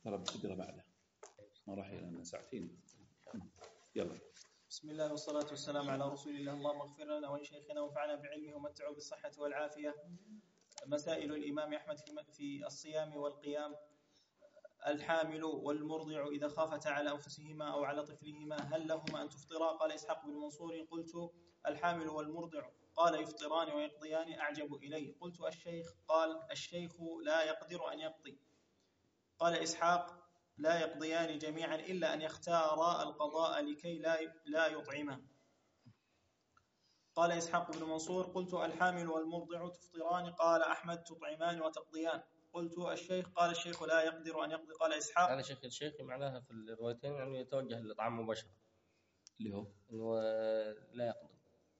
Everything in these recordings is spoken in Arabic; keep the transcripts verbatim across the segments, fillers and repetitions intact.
ترى بتقرا بعده ما راح لنا ساعتين. يلا. بسم الله والصلاة والسلام على رسول الله. اللهم اغفر لنا ولشيخنا وانفعنا بعلمه ومتعه بالصحة والعافية. مسائل الإمام أحمد في الصيام والقيام. الحامل والمرضع إذا خافتا على أنفسهما أو على طفلهما هل لهما أن تفطرا؟ قال إسحاق بن منصور: قلت الحامل والمرضع، قال يفطران ويقضيان، أعجب إلي. قلت الشيخ؟ قال الشيخ لا يقدر أن يقضي. قال إسحاق: لا يقضيان جميعا إلا أن يختارا القضاء لكي لا لا يطعما. قال إسحاق بن منصور: قلت الحامل والمرضع تفطران. قال أحمد: تطعمان وتقضيان. قلت الشيخ؟ قال الشيخ لا يقدر أن يقضي. قال إسحاق: هذا شيخ الشيخ معناها في الروايتين أنه يتوجه للإطعام مباشرة، اللي هو أنه لا يقضي.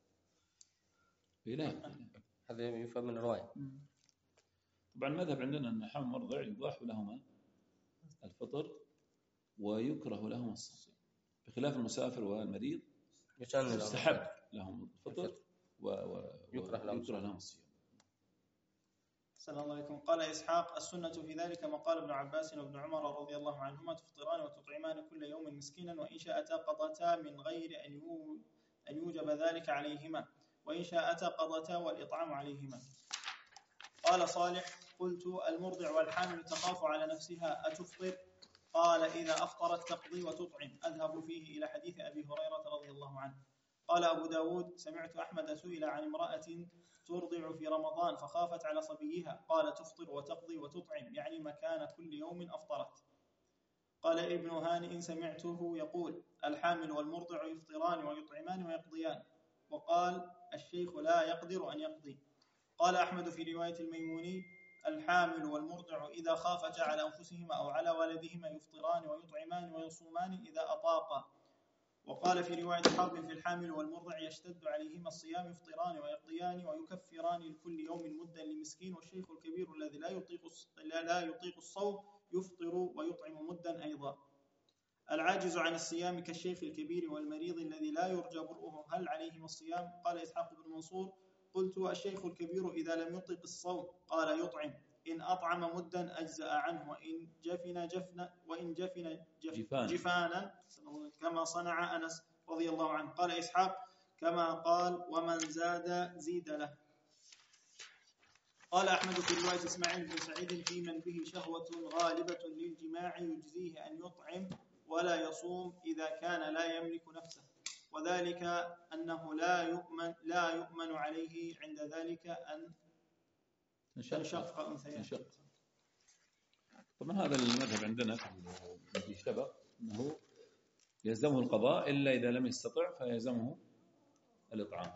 لا، هذا يفهم من الرواية. طبعا المذهب عندنا أن حامل المرضع يباح لهما الفطر ويكره لهما الصوم، بخلاف المسافر والمريض يستحب لهم الفطر ويكره لهم الصيام. السلام عليكم. قال إسحاق: السنة في ذلك ما قال ابن عباس وابن عمر رضي الله عنهما: تفطران وتطعمان كل يوم مسكينا، وإن شاءتا قضتا من غير أن يوجب ذلك عليهما، وإن شاءتا قضتا والإطعام عليهما. قال صالح: قلت المرضع والحامل تخاف على نفسها أتفطر؟ قال إذا أفطرت تقضي وتطعم. أذهب فيه إلى حديث أبي هريرة رضي الله عنه. قال أبو داود: سمعت أحمد سئل عن امرأة ترضع في رمضان فخافت على صبيها، قال تفطر وتقضي وتطعم، يعني مكان كل يوم أفطرت. قال ابن هانئ: سمعته يقول الحامل والمرضع يفطران ويطعمان ويقضيان. وقال الشيخ لا يقدر أن يقضي. قال أحمد في رواية الميموني: الحامل والمرضع إذا خافتا على أنفسهما أو على والدهما يفطران ويطعمان ويصومان إذا أطاقا. وقال في رواية حرب في الحامل والمرضع يشتد عليهما الصيام يفطران ويقضيان ويكفران لكل يوم مدا لمسكين، والشيخ الكبير الذي لا يطيق لا يطيق الصوم يفطر ويطعم مدا أيضا. العاجز عن الصيام كالشيخ الكبير والمريض الذي لا يرجى برؤه هل عليهما الصيام؟ قال إسحاق بن منصور: قلت الشيخ الكبير إذا لم يطيق الصوم قال يطعم، إن أطعم مدا أجزأ عنه، وإن جفن جفن وإن جفن جف جفان. جفانا كما صنع أنس رضي الله عنه. قال إسحاق: كما قال ومن زاد زيد له. قال أحمد في رواية إسماعيل بن سعيد: في من به شهوة غالبة للجماع يجزيه أن يطعم ولا يصوم إذا كان لا يملك نفسه، وذلك أنه لا يؤمن لا يؤمن عليه عند ذلك أن تنشق أنثيان. طبعا هذا المذهب عندنا في سبق أنه يلزمه القضاء إلا إذا لم يستطع فيلزمه الإطعام.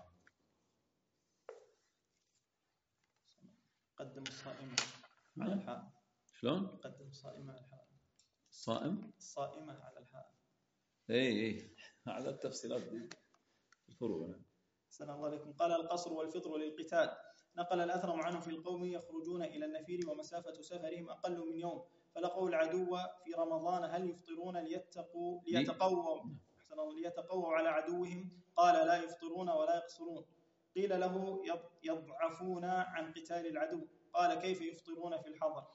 قدم الصائمة على الحائض. شلون؟ قدم الصائمة على الحائض. الصائم؟ الصائمة على الحائض. إيه إيه على التفصيلات دي الفروع. السلام عليكم. قال القصر والفطر للقتال. نقل الأثرم عنه في القوم يخرجون إلى النفير ومسافة سفرهم أقل من يوم، فلقوا العدو في رمضان هل يفطرون ليتقوا ليتقووا ليتقووا على عدوهم؟ قال لا يفطرون ولا يقصرون. قيل له يضعفون عن قتال العدو. قال كيف يفطرون في الحضر؟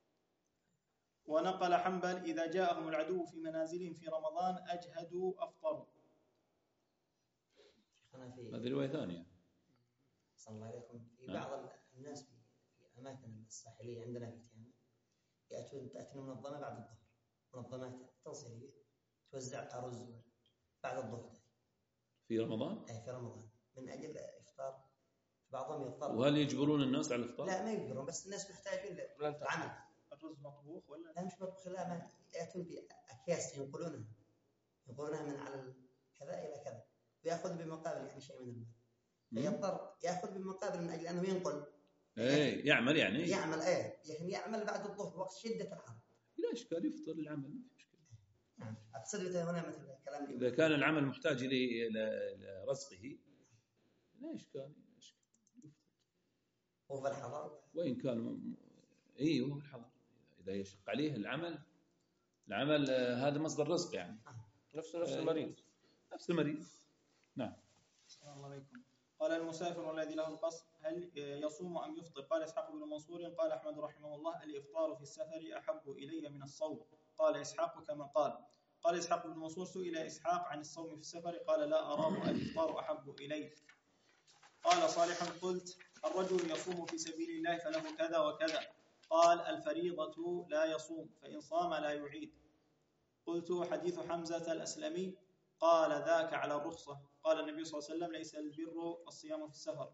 ونقل حنبل إذا جاءهم العدو في منازلهم في رمضان أجهدوا أفطروا. هذه رواية ثانية. صلى الله عليكم. في بعض الناس في أماكن الساحلية عندنا في تيمم يأتون تأتي منظمة بعد الظهر، منظمات تنصيرية توزع أرز بعد الظهر في رمضان؟ أي في رمضان من أجل إفطار. بعضهم يضطر. وهل يجبرون الناس على الإفطار؟ لا ما يجبرون، بس الناس محتاجين للعمل. الرز مطبوخ ولا؟ لا مش مطبوخ، لا ما يأتون بأكياس ينقلونها ينقلونها من على كذا إلى كذا ويأخذ بمقابل يعني شيء من المال. فيضطر يأخذ بمقابل من أجل أنه ينقل. إيه يعمل يعني. يعمل إيه يعني يعمل بعد الظهر وقت شدة الحر. لا إشكال يفطر العمل ما في مشكلة. نعم. أقصد هنا مثل الكلام. إذا كان العمل محتاج إلى رزقه لا إشكال. هو في الحضر. وإن كان إيه هو في الحضر إذا يشق عليه العمل العمل هذا مصدر رزق يعني. نفس نفس المريض. نفس المريض. نعم. السلام عليكم. قال المسافر الذي له القصر هل يصوم أم يفطر؟ قال إسحاق بن منصور قال أحمد رحمه الله الإفطار في السفر أحب إلي من الصوم. قال إسحاق كما قال. قال إسحاق بن منصور سئل إسحاق عن الصوم في السفر قال لا أراه الإفطار أحب إلي. قال صالح قلت الرجل يصوم في سبيل الله فله كذا وكذا. قال الفريضة لا يصوم فإن صام لا يعيد. قلت حديث حمزة الأسلمي قال ذاك على الرخصة. قال النبي صلى الله عليه وسلم ليس البر الصيام في السفر.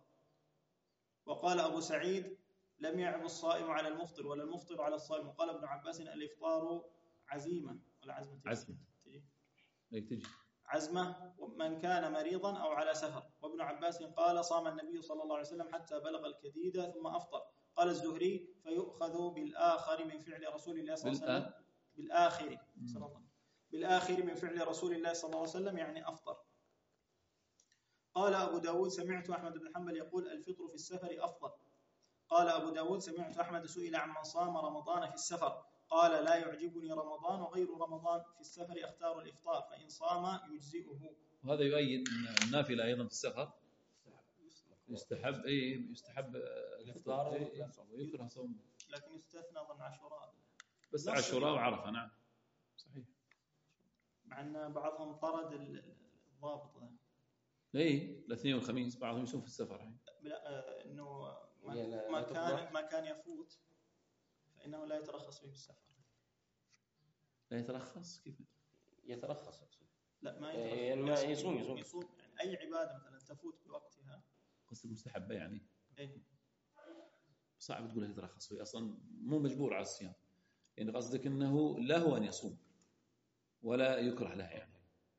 وقال أبو سعيد لم يعب الصائم على المفطر ولا المفطر على الصائم. وقال ابن عباس الإفطار عزيمة ولا عزمة عزمة تجي. تجي عزمة من كان مريضا أو على سفر. وابن عباس قال صام النبي صلى الله عليه وسلم حتى بلغ الكديد ثم أفطر. قال الزهري فيؤخذ بالآخر من فعل رسول الله صلى الله عليه وسلم بالآخر صلى الله بالآخر من فعل رسول الله صلى الله عليه وسلم يعني أفطر. قال أبو داود سمعت أحمد بن حنبل يقول الفطر في السفر أفضل. قال أبو داود سمعت أحمد سئل عمن صام رمضان في السفر قال لا يعجبني رمضان وغير رمضان في السفر أختار الإفطار فإن صام يجزئه. وهذا يؤيد أن النافلة أيضا في السفر يستحب إيه يستحب الإفطار ويكره صوم لكن يستثنى ظن عاشوراء بس عاشوراء وعرفة. نعم صحيح. مع أن بعضهم طرد الضابط ذا ايه الاثنين والخميس بعضهم يصوم في السفر. لا انه ما, ما كان ما كان يفوت فانه لا يترخص فيه بالسفر. لا يترخص كيف؟ يترخص لا ما يترخص يعني ما يصوم يصوم يصوم يعني اي عباده مثلا تفوت بوقتها قصد مستحبه يعني. ايه صعب تقول يترخص فيه اصلا مو مجبور على الصيام يعني قصدك انه له ان يصوم ولا يكره له يعني.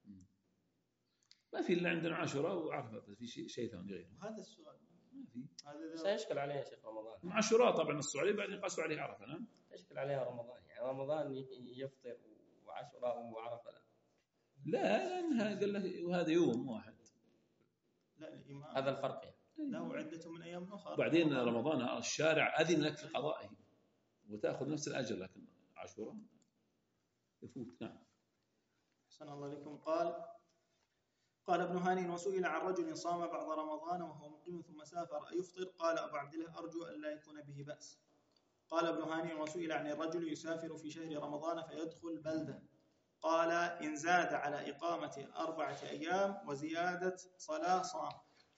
ما في إلا عندنا عاشوراء وعرفة بس في شيء شيء ثاني غيره. هذا السؤال ما في. هذا سيشكل عليه يا شيخ رمضان. عاشوراء طبعا السعودية بعدين قاسوا عليه عرفة. نعم. سيشكل عليها رمضان يعني رمضان يفطر وعاشوراء وعرفة لا. لا لأنها قال له وهذا يوم واحد. لا الإمام هذا الفرق يعني. له عدة من أيام أخرى. وبعدين رمضان الشارع أذن لك في قضائه وتأخذ نفس الأجر لكن عاشوراء يفوت. نعم. أحسن الله عليكم. قال قال ابن هاني وسئل عن رجل صام بعض رمضان وهو مقيم ثم سافر أيفطر؟ قال أبو عبد الله أرجو أن لا يكون به بأس. قال ابن هاني وسئل عن الرجل يسافر في شهر رمضان فيدخل بلدة قال إن زاد على إقامة أربعة أيام وزيادة صلاة صام.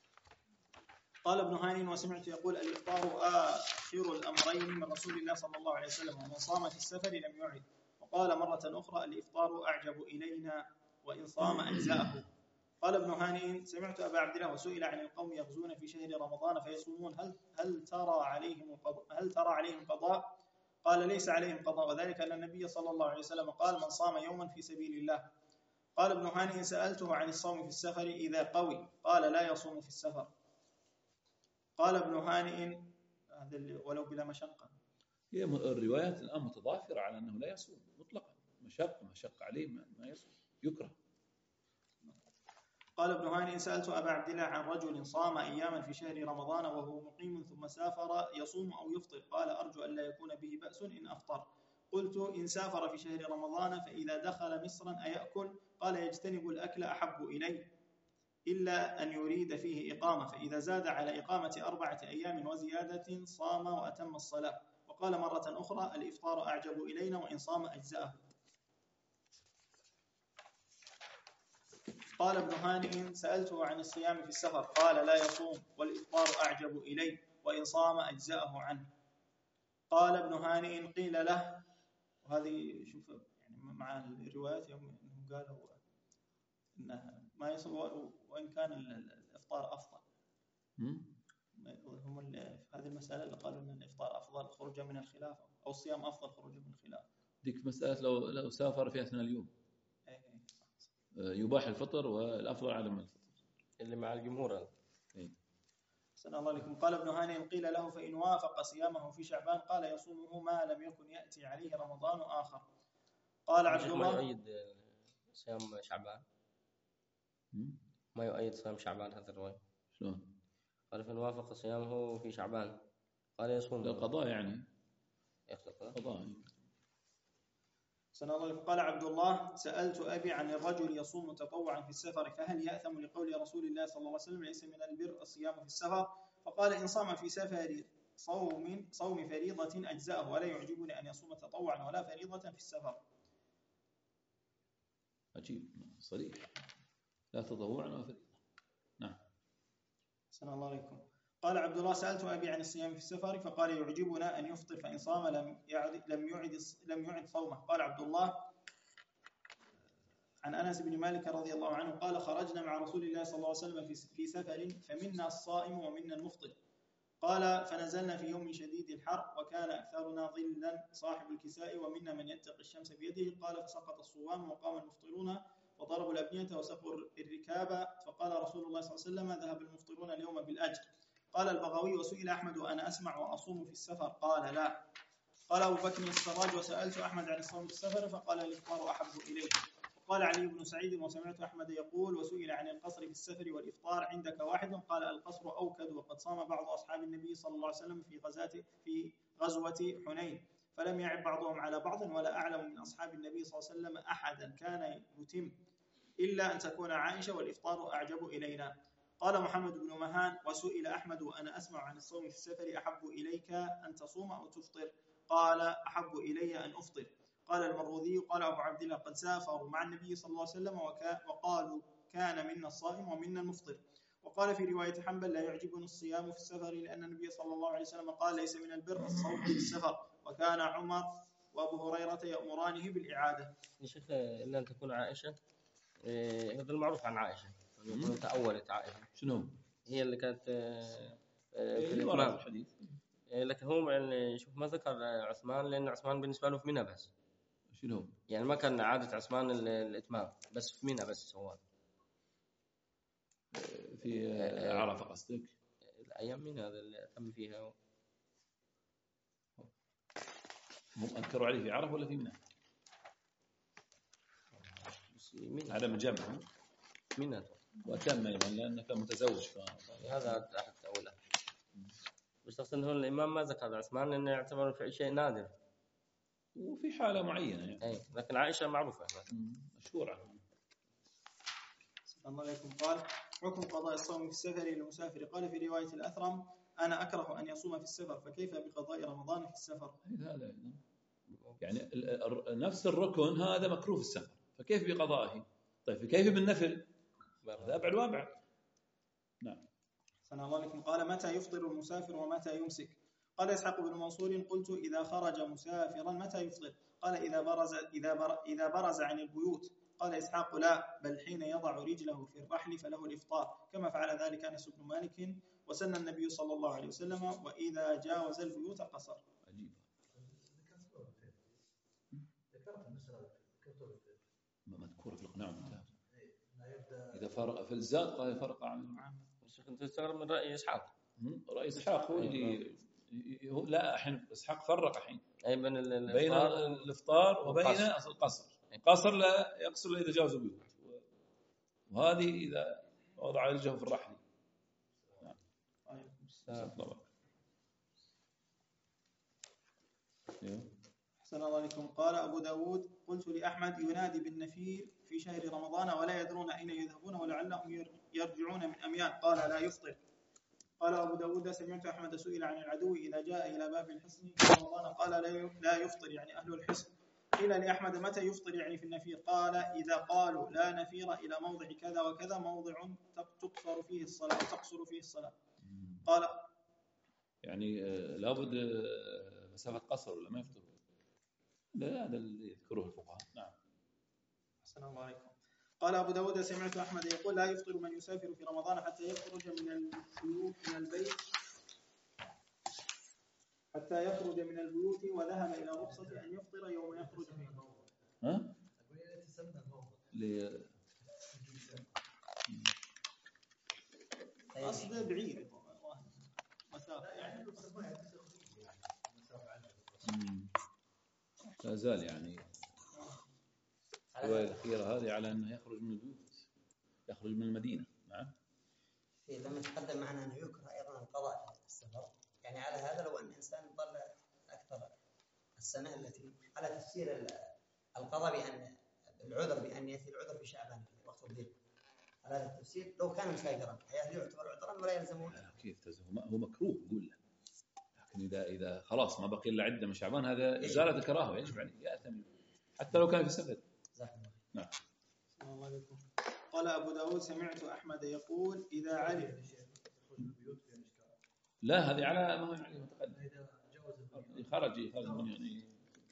قال ابن هاني وسمعت يقول الإفطار آخر الأمرين من رسول الله صلى الله عليه وسلم ومن صام في السفر لم يعد. وقال مرة أخرى الإفطار أعجب إلينا وإن صام أجزاءه. قال ابن هاني سمعت أبا عبد الله وسئل عن القوم يغزون في شهر رمضان فيصومون هل هل ترى عليهم هل ترى عليهم قضاء؟ قال ليس عليهم قضاء وذلك أن النبي صلى الله عليه وسلم قال من صام يوما في سبيل الله. قال ابن هاني سألته عن الصوم في السفر إذا قوي قال لا يصوم في السفر. قال ابن هاني هذا ولو بلا مشقة. هي الروايات الآن متضافرة على أنه لا يصوم مطلقا مشقة مشقة عليه ما يصوم يكره. قال ابن هاني سألت أبا عبد الله عن رجل صام أياما في شهر رمضان وهو مقيم ثم سافر يصوم أو يفطر؟ قال أرجو أن لا يكون به بأس إن أفطر. قلت إن سافر في شهر رمضان فإذا دخل مصرا أيأكل؟ قال يجتنب الأكل أحب إليه إلا أن يريد فيه إقامة فإذا زاد على إقامة أربعة أيام وزيادة صام وأتم الصلاة. وقال مرة أخرى الإفطار أعجب إلينا وإن صام أجزاءه. قال ابن هانئ سألته عن الصيام في السفر قال لا يصوم والإفطار أعجب إليه وإن صام أجزاءه عنه. قال ابن هانئ قيل له وهذه شوف يعني مع الروايات يوم إنهم قالوا إنه ما يصوم وإن كان الإفطار أفضل. هم في هذه المسألة اللي قالوا أن الإفطار أفضل خروجا من الخلاف أو الصيام أفضل خروجا من الخلاف. ديك مسألة لو لو سافر في أثناء اليوم يباح الفطر والأفضل عدم الفطر اللي مع الجمهور. أحسن الله عليكم. قال ابن هانئ قيل له فإن وافق صيامه في شعبان قال يصومه ما لم يكن يأتي عليه رمضان آخر. قال عبد الله ما يؤيد صيام شعبان ما يؤيد صيام شعبان هذا الرواية شلون؟ قال فإن وافق صيامه في شعبان قال يصوم القضاء يعني يقصد قضاء. سنة الله. قال عبد الله: سألت أبي عن الرجل يصوم تطوعا في السفر فهل يأثم لقول رسول الله صلى الله عليه وسلم ليس من البر الصيام في السفر؟ فقال: إن صام في سفر صوم صوم فريضة أجزأه، ولا يعجبني أن يصوم تطوعا ولا فريضة في السفر. عجيب صريح، لا تطوعا ولا فريضة. نعم. سنة الله عليكم. قال عبد الله: سألت أبي عن الصيام في السفر فقال: يعجبنا أن يفطر فإن صام لم يعد لم يعد لم يعد صومه. قال عبد الله عن أنس بن مالك رضي الله عنه قال: خرجنا مع رسول الله صلى الله عليه وسلم في سفر فمنا الصائم ومنا المفطر. قال: فنزلنا في يوم شديد الحر وكان أكثرنا ظلا صاحب الكساء ومنا من يتقي الشمس بيده. قال: فسقط الصوام وقام المفطرون وضربوا الأبنية وسقوا الركاب، فقال رسول الله صلى الله عليه وسلم: ذهب المفطرون اليوم بالأجر. قال البغوي: وسئل أحمد: وأنا أسمع وأصوم في السفر؟ قال: لا. قال أبو بكر السراج: وسألت أحمد عن الصوم في السفر فقال: الإفطار أحب إليه. قال علي بن سعيد: وسمعت أحمد يقول: وسئل عن القصر في السفر والإفطار عندك واحد؟ قال: القصر أوكد، وقد صام بعض أصحاب النبي صلى الله عليه وسلم في غزاة في غزوة حنين فلم يعب بعضهم على بعض، ولا أعلم من أصحاب النبي صلى الله عليه وسلم أحدا كان يتم إلا أن تكون عائشة، والإفطار أعجب إلينا. قال محمد بن مهان: وسئل أحمد: وأنا أسمع عن الصوم في السفر أحب إليك أن تصوم أو تفطر؟ قال: أحب إلي أن أفطر. قال المروذي: قال أبو عبد الله: قد سافروا مع النبي صلى الله عليه وسلم وقالوا كان منا الصائم ومنا المفطر. وقال في رواية حنبل: لا يعجبني الصيام في السفر لأن النبي صلى الله عليه وسلم قال: ليس من البر الصوم في السفر. وكان عمر وأبو هريرة يأمرانه بالإعادة. يا شيخ إلا أن تكون عائشة، إيه هذا المعروف عن عائشة، يقولون تأولت عائشة. شنو؟ هي اللي كانت في الإمام الحديث. لكن هو يعني شوف ما ذكر عثمان، لأن عثمان بالنسبة له في منى بس. شنو؟ يعني ما كان عادة عثمان الإتمام، بس في منى بس هو. في عرفة قصدك؟ الأيام منى هذا اللي أتم فيها. هم أنكروا عليه في عرفة ولا في منى؟ هذا مجمع منى وأتم أيضا لأنه كان متزوج. ف... هذا أحد أوله. بس أصلا هو الإمام ما ذكر عثمان لأنه يعتبر شيء نادر وفي حالة معينة يعني. أي لكن عائشة معروفة مشهورة. الله عليكم. قال: حكم قضاء الصوم في السفر للمسافر. قال في رواية الأثرم: أنا أكره أن يصوم في السفر، فكيف بقضاء رمضان في السفر؟ هذا يعني نفس الركن هذا مكروه في السفر، فكيف بقضائه؟ طيب كيف بالنفل؟ هذا أبعد وأبعد. نعم. سنة الله عليكم. قال: متى يفطر المسافر ومتى يمسك؟ قال إسحاق بن منصور: قلت: إذا خرج مسافرا متى يفطر؟ قال: إذا برز إذا بر إذا برز عن البيوت. قال إسحاق: لا، بل حين يضع رجله في الرحل فله الإفطار، كما فعل ذلك أنس بن مالك، وسن النبي صلى الله عليه وسلم: وإذا جاوز البيوت قصر. عجيب. مذكورة في الإقناع الممتاز. إذا فرق في الزاد قال فرق عن. أنت تستغرب من رأي إسحاق؟ رأي إسحاق هو اللي لا الحين إسحاق فرق الحين أي بين بين الإفطار وبين القصر. القصر لا يقصر إذا جاوز البيوت، وهذه إذا وضع رجله في الرحل. نعم. أحسن الله عليكم. قال أبو داود: قلت لأحمد: ينادي بالنفير في شهر رمضان ولا يدرون أين يذهبون ولعلهم يرجعون من أميان، قال: لا يفطر. قال أبو داود: سمعت أحمد سئل عن العدو إذا جاء إلى باب الحصن في رمضان قال: لا يفطر، يعني أهل الحصن. قيل لأحمد: متى يفطر يعني في النفير؟ قال: إذا قالوا لا نفير إلى موضع كذا وكذا، موضع تقصر فيه الصلاة تقصر فيه الصلاة. قال: يعني لابد مسافة قصر ولا ما يفطر؟ لا، هذا اللي يذكره الفقهاء. نعم. أحسن الله عليكم. قال أبو داود: سمعت أحمد يقول: لا يفطر من يسافر في رمضان حتى يخرج من البيوت من البيت حتى يخرج من البيوت وذهب إلى رخصة أن يفطر يوم يخرج فيه. ها؟ ل قصده بعيد مسافة يعني. لا زال يعني الرواية الأخيرة هذه على أنه يخرج من البيوت، يخرج من المدينة. نعم. لما تقدم معنا أنه يكره أيضا القضاء في السفر، يعني على هذا لو أن إنسان ظل أكثر السنة التي على تفسير القضاء بأن العذر بأن يأتي العذر في شعبان في وقت الضيق. على هذا التفسير لو كان مسافرا هل يعتبر عذرا ولا يلزمه؟ كيف تزهو هو مكروه يقول له، لكن إذا إذا خلاص ما بقي إلا عدة من شعبان هذا إزالة الكراهة يجب عليه يأتم حتى لو كان في سفر. نعم. السلام عليكم. قال أبو داود سمعت أحمد يقول إذا علم. لا هذه على ما هو يعني متقدم خرج خرج من يعني.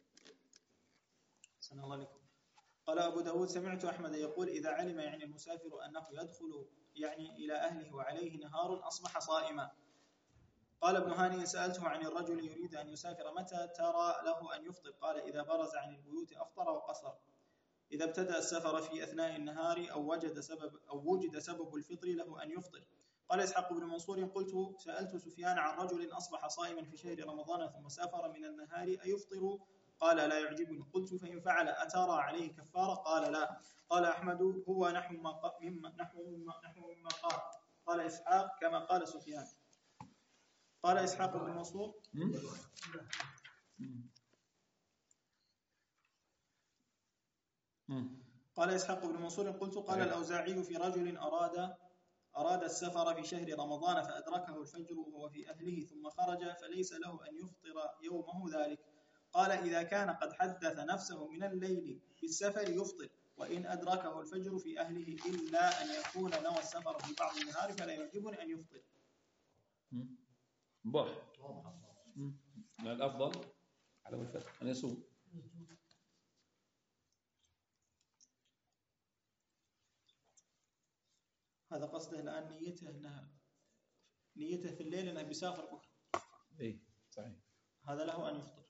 السلام عليكم. قال أبو داود سمعت أحمد يقول إذا علم يعني المسافر أنه يدخل يعني إلى أهله وعليه نهار أصبح صائما. قال ابن هاني سألته عن الرجل يريد أن يسافر متى ترى له أن يفطر؟ قال إذا برز عن البيوت أفطر وقصر. إذا ابتدأ السفر في أثناء النهار أو وجد سبب أو وجد سبب الفطر له أن يفطر. قال إسحاق بن منصور قلت سألت سفيان عن رجل أصبح صائما في شهر رمضان ثم سافر من النهار أيفطر؟ قال لا يعجبني. قلت فإن فعل أترى عليه كفارة؟ قال لا. قال أحمد هو نحو ما مما نحو مما نحو مما قال. قال إسحاق كما قال سفيان. قال إسحاق بن منصور قال إسحاق بن منصور قلت قال الأوزاعي في رجل أراد أراد السفر في شهر رمضان فأدركه الفجر وهو في أهله ثم خرج فليس له أن يفطر يومه ذلك. قال إذا كان قد حدث نفسه من الليل بالسفر يفطر، وإن أدركه الفجر في أهله إلا أن يكون نوى السفر في بعض النهار فلا يعجبني أن يفطر. واضح. الأفضل على الفتح أن يصوم. هذا قصده الآن نيته أنها نيته في الليل أنه بيسافر بكرة. إيه صحيح. هذا له أن يفطر.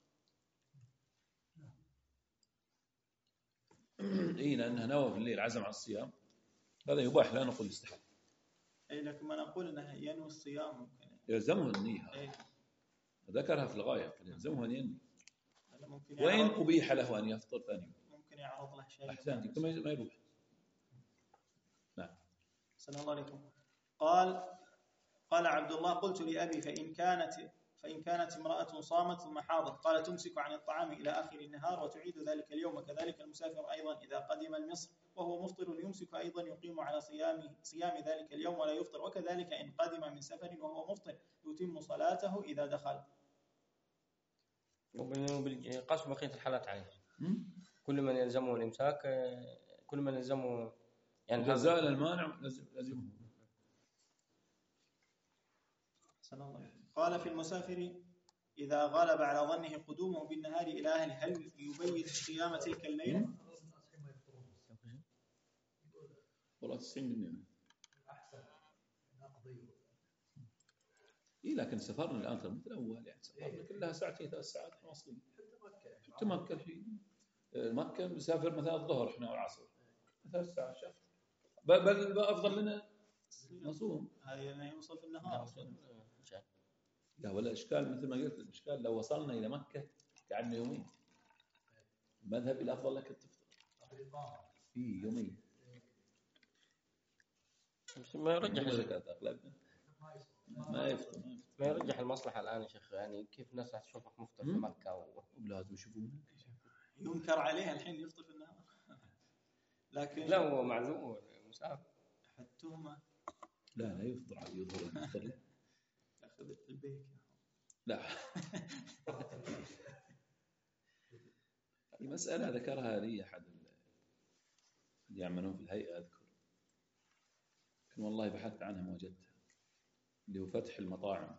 إيه لأنه نوى في الليل عزم على الصيام هذا يباح لا نقول استحب. إيه لكن ما نقول أنه ينوي الصيام ممكن. يلزمه النية. إيه. ذكرها في الغاية يلزمه أن ينوي. وإن أبيح له أن يفطر ثاني ممكن يعرض له شيء. أحسنت ما يروح. نعم. السلام عليكم. قال قال عبد الله قلت لأبي فإن كانت فإن كانت امرأة صامت ثم حاضت قال تمسك عن الطعام إلى آخر النهار وتعيد ذلك اليوم. كذلك المسافر أيضا إذا قدم المصر وهو مفطر يمسك أيضا يقيم على صيام صيام ذلك اليوم ولا يفطر. وكذلك إن قدم من سفر وهو مفطر يتم صلاته إذا دخل. وبالقصد بقية الحالات عليه كل من يلزمه الإمساك كل من يلزمه يعني إذا زال المانع لازمه. قال في المسافر إذا غلب على ظنه قدومه بالنهار إلى أهله هل يبيت قيام تلك الليلة؟ والله تسعين بالمئة إيه لكن سفرنا الآن مثل أول يعني سفرنا كلها ساعتين ثلاث ساعات إحنا واصلين حتى مكة الحين مكة مسافر مثلا الظهر إحنا والعصر ثلاث ساعات شهر بل أفضل لنا نصوم. هاي يعني يوصل في النهار. لا ولا إشكال مثل ما قلت الإشكال لو وصلنا إلى مكة قعدنا يومين المذهب إلى أفضل لك تفطر إيه يومين ما يرجح ما يفطر ما يرجح المصلحة الآن يا شيخ يعني كيف الناس تشوفك مفطر في مكة ولازم يشوفونه ينكر عليه الحين يفطر في النهار لكن لا هو معذور مسافر التهمة لا لا يفطر على يظهر يفطر له ياخذ البيك لا المسألة ذكرها لي أحد اللي يعملون في الهيئة أذكر لكن والله بحثت عنها ما وجدتها اللي هو فتح المطاعم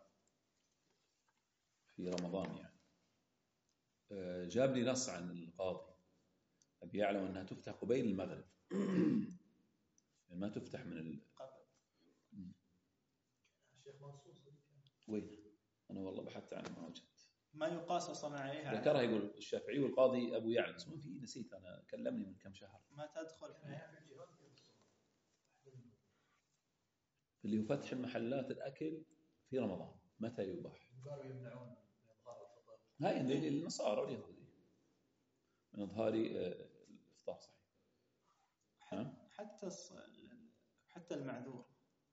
في رمضان يعني جاب لي نص عن القاضي أبي يعلم أنها تفتح قبيل المغرب يعني ما تفتح من ال... الشيخ منصور وين أنا والله بحثت عنها ما وجدت ما يقاس أصلا عليها ذكرها يقول الشافعي والقاضي أبو يعلم اسمه في نسيت أنا كلمني من كم شهر ما تدخل فيها اللي هو فتح المحلات الأكل في رمضان متى يباح؟ قالوا يمنعون من إظهار الفطر. هاي عند النصارى واليهود من إظهار الإفطار صحيح. حتى حتى المعذور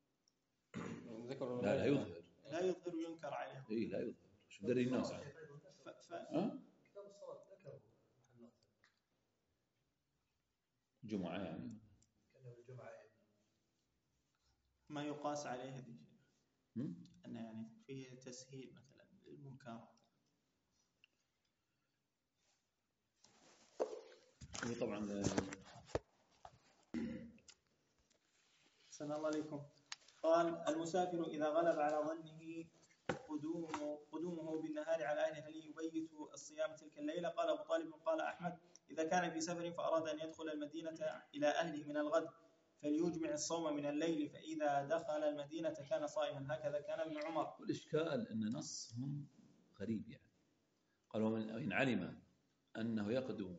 لا لا يظهر لا يظهر وينكر عليه. إيه لا يظهر شو دري الناس عنه. ف... ف... ها؟ كتاب الصلاة ذكروا محلات جمعة يعني كان الجمعة ما يقاس عليه هذه م? أنه يعني فيه تسهيل مثلا للمنكر. طبعا أحسن الله عليكم. قال المسافر إذا غلب على ظنه قدومه, قدومه بالنهار على أهله هل يبيت الصيام تلك الليلة؟ قال أبو طالب قال أحمد إذا كان في سفر فأراد أن يدخل المدينة إلى أهله من الغد فليجمع الصوم من الليل فإذا دخل المدينة كان صائما. هكذا كان ابن عمر. والإشكال أن نصهم غريب يعني. قال ومن علم أنه يقدم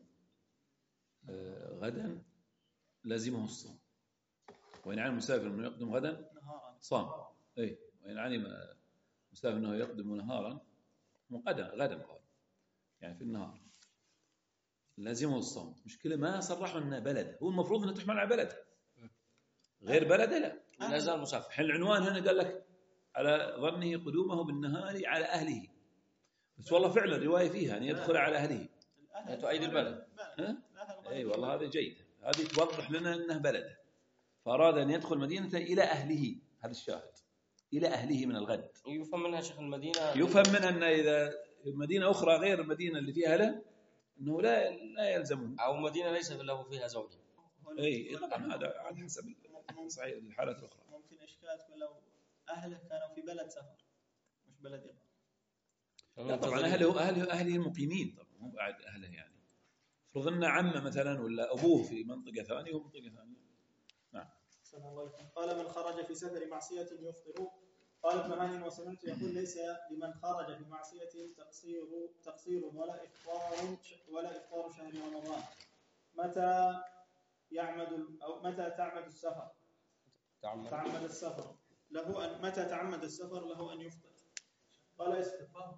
غدا لازمه الصوم، وإن علم مسافر أنه يقدم غدا صام. أي وإن علم مسافر أنه يقدم نهارا غدا غدا قال يعني في النهار لازمه الصوم. مشكلة ما صرحوا أنه بلد، هو المفروض أنه تحمل على بلد غير بلده لا لا زال مسافر. حين العنوان هنا قال لك على ظنه قدومه بالنهار على أهله، بس والله فعلا الرواية فيها أن يدخل على أهله تؤيد البلد. أي والله هذا جيد، هذه توضح لنا أنه بلده، فأراد أن يدخل مدينة إلى أهله. هذا الشاهد إلى أهله من الغد. يفهم منها شيخ المدينة، يفهم منها أن إذا مدينة أخرى غير المدينة اللي فيها له أنه لا لا يلزمه، أو مدينة ليس له فيها زوجة. أي طبعا هذا على حسب صحيح الحالات الأخرى. ممكن إشكال تكون لو أهله كانوا في بلد سفر مش بلد إقامة. طبعا أهله أهله أهله المقيمين طبعا مو بعد أهله يعني. فرض أن عمه مثلا ولا أبوه في منطقة ثانية ومنطقة ثانية. نعم. قال من خرج في سفر معصية يفطر. قال ابن هاني وسمعت يقول ليس لمن خرج في معصية تقصير تقصير ولا إفطار ولا إفطار شهر رمضان. متى يعمد أو متى تعمد السفر؟ تعمد, تعمد السفر له أن متى تعمد السفر له أن يفطر. قال إسحاق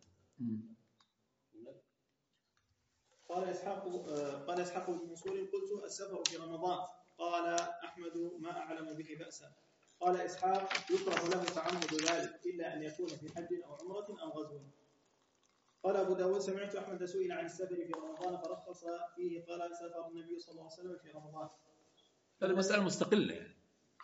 قال إسحاق قال إسحاق بن منصور قلت السفر في رمضان. قال أحمد ما أعلم به بأسا. قال إسحاق يكره له تعمد ذلك إلا أن يكون في حج أو عمرة أو غزو. قال أبو داود سمعت أحمد سئل عن السفر في رمضان فرخص فيه قال سافر النبي صلى الله عليه وسلم في رمضان. هذه مسألة مستقلة يعني.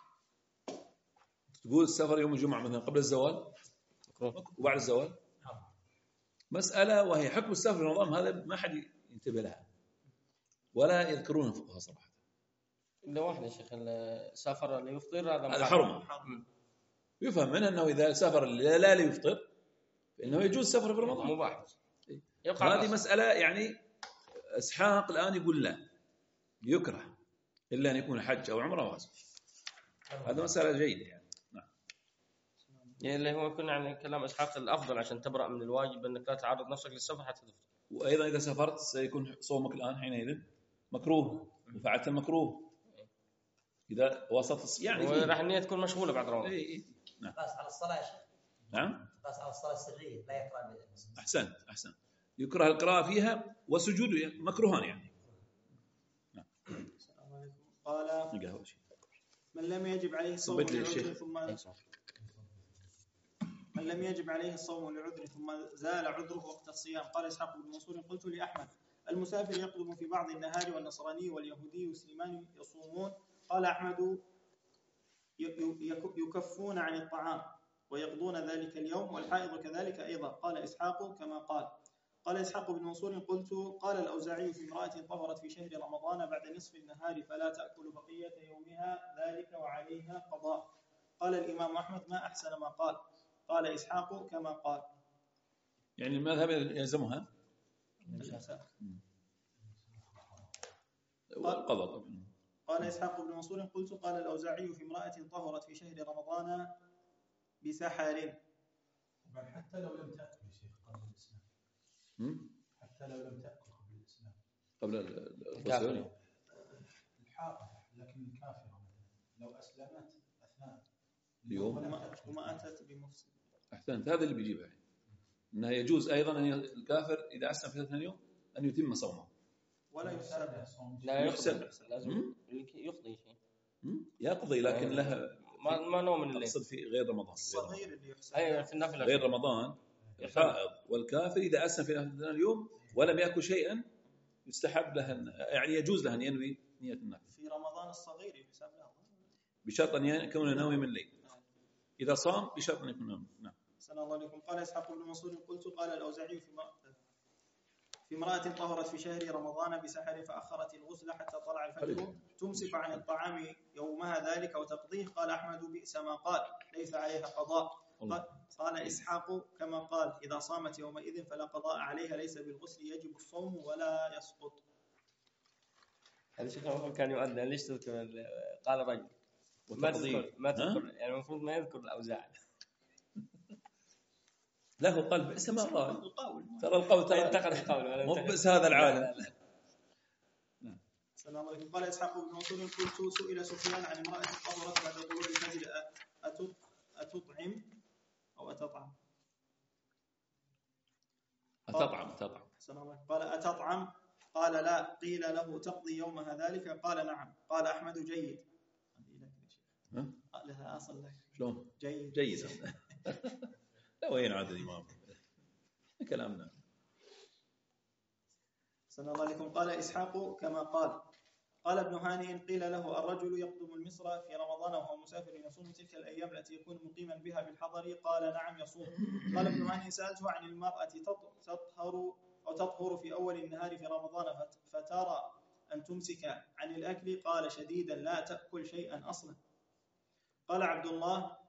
تقول السفر يوم الجمعة مثلا قبل الزوال وبعد الزوال مسألة، وهي حكم السفر في رمضان هذا ما حد ينتبه لها ولا يذكرون الفقهاء صراحة. إلا واحد يا شيخ السفر اللي يفطر هذا هذا حرم. يفهم منه أنه إذا سافر لا لا يفطر فإنه يجوز السفر في رمضان مباح. هذه مسألة يعني. إسحاق الآن يقول لا يكره إلا أن يكون حج أو عمره وغزو. هذا مسألة جيدة يعني. نعم. يعني اللي هو يكون عن كلام إسحاق الأفضل عشان تبرأ من الواجب أنك لا تعرض نفسك للسفر حتى تفطر. وأيضا إذا سافرت سيكون صومك الآن حينئذ مكروه وفعلت المكروه إذا وسط يعني وراح النية تكون مشغولة بعد رمضان. إيه إيه. نعم. قاس على الصلاة يا شيخ. نعم. قاس على الصلاة السرية لا يقرأ. أحسن أحسن. يكره القراءة فيها والسجود مكروهان يعني. نعم. قال من لم يجب عليه الصوم لعذر ثم من لم يجب عليه الصوم لعذر ثم زال عذره وقت الصيام. قال إسحاق بن منصور قلت لأحمد المسافر يقدم في بعض النهار والنصراني واليهودي والسليماني يصومون. قال أحمد يكفون عن الطعام ويقضون ذلك اليوم والحائض كذلك أيضا. قال إسحاق كما قال. قال إسحاق بن منصور قلت قال الأوزاعي في امرأة طهرت في شهر رمضان بعد نصف النهار فلا تأكل بقية يومها ذلك وعليها قضاء. قال الإمام أحمد ما أحسن ما قال. قال إسحاق كما قال. يعني المذهب يلزمها القضاء. قال إسحاق بن منصور قلت قال الأوزاعي في امرأة طهرت في شهر رمضان بسحر. حتى لو لم تأكل يا شيخ قبل الإسلام. حتى لو لم تأكل قبل الإسلام. قبل الكافر. الحاقة لكن كافرة لو أسلمت أثناء اليوم وما أتت بمفسد. أحسنت. هذا اللي بيجيبها أنها يجوز أيضا أن الكافر إذا أسلم في ثلاثة يوم أن يتم صومه ولا يفسد. لا يحسن لازم يقضي شيء. يقضي لكن لها ما ما نوم من الليل. أقصد في غير رمضان. الصغير اللي يحسن. أيوة في النفل. غير رمضان الحائض والكافر إذا أسلم في ثلاثة اليوم ولم يأكل شيئا يستحب له يعني يجوز له أن ينوي نية النافلة في رمضان الصغير يحسب له بشرط أن يكون ناوي من الليل. إذا صام بشرط أن يكون ناوي. نعم. صلى الله عليكم. قال إسحاق بن منصور قلت قال الأوزاعي في في امرأة طهرت في شهر رمضان بسحر فأخرت الغسل حتى طلع الفجر تمسك عن الطعام يومها ذلك وتقضيه. قال أحمد بئس ما قال ليس عليها قضاء. قال إسحاق كما قال إذا صامت يومئذ فلا قضاء عليها ليس بالغسل يجب الصوم ولا يسقط. هذا شيخ كان يؤذن ليش تذكر قال رجل ما تذكر ما تذكر يعني المفروض ما يذكر الأوزاع. له قلب بئس ما قال القول ترى القول ترى ينتقد القول مو بس هذا العالم. نعم. السلام عليكم. قال إسحاق بن منصور قلت سئل سفيان عن امرأة طهرت بعد طلوع الفجر أتطعم أو أتطعم أتطعم أتطعم السلام عليكم. قال أتطعم قال لا. قيل له تقضي يومها ذلك قال نعم. قال أحمد جيد. لها أصل لك شلون جيد جيد لا وين عاد الإمام كلامنا. صلى الله عليكم. قال إسحاق كما قال. قال ابن هانئ قيل له الرجل يقدم المصر في رمضان وهو مسافر يصوم تلك الأيام التي يكون مقيما بها بالحضر قال نعم يصوم. قال ابن هانئ سألته عن المرأة تطهر أو تطهر في أول النهار في رمضان فترى أن تمسك عن الأكل قال شديدا لا تأكل شيئا أصلا. قال عبد الله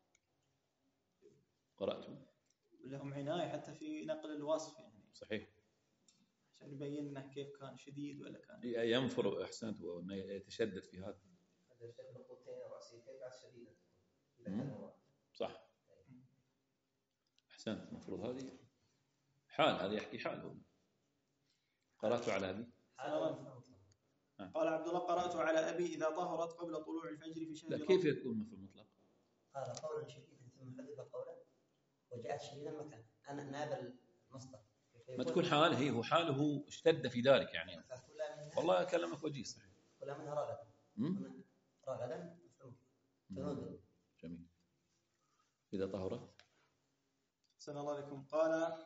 قرأت لهم عناية حتى في نقل الوصف يعني صحيح عشان يبين لنا كيف كان شديد ولا كان ينفر أحسنت وأنه يتشدد في هذا. هذا شكل نقطتين رأسيتين بعد شديدة صح أحسنت. المفروض هذه حال هذه يحكي حاله. قرأت على أبي قال عبد الله قرأت على أبي إذا طهرت قبل طلوع الفجر في شهر. لا كيف يكون في المطلق؟ قال قولا شديدا ثم حذف قولا وجاءت شديدا مكان أنا ناب المصدر ما تكون حال هي هو حاله اشتد في ذلك يعني والله كلامك وجيه صحيح. كل منها رغدا رغدا تنود جميل. إذا طهرت صلى الله عليكم. قال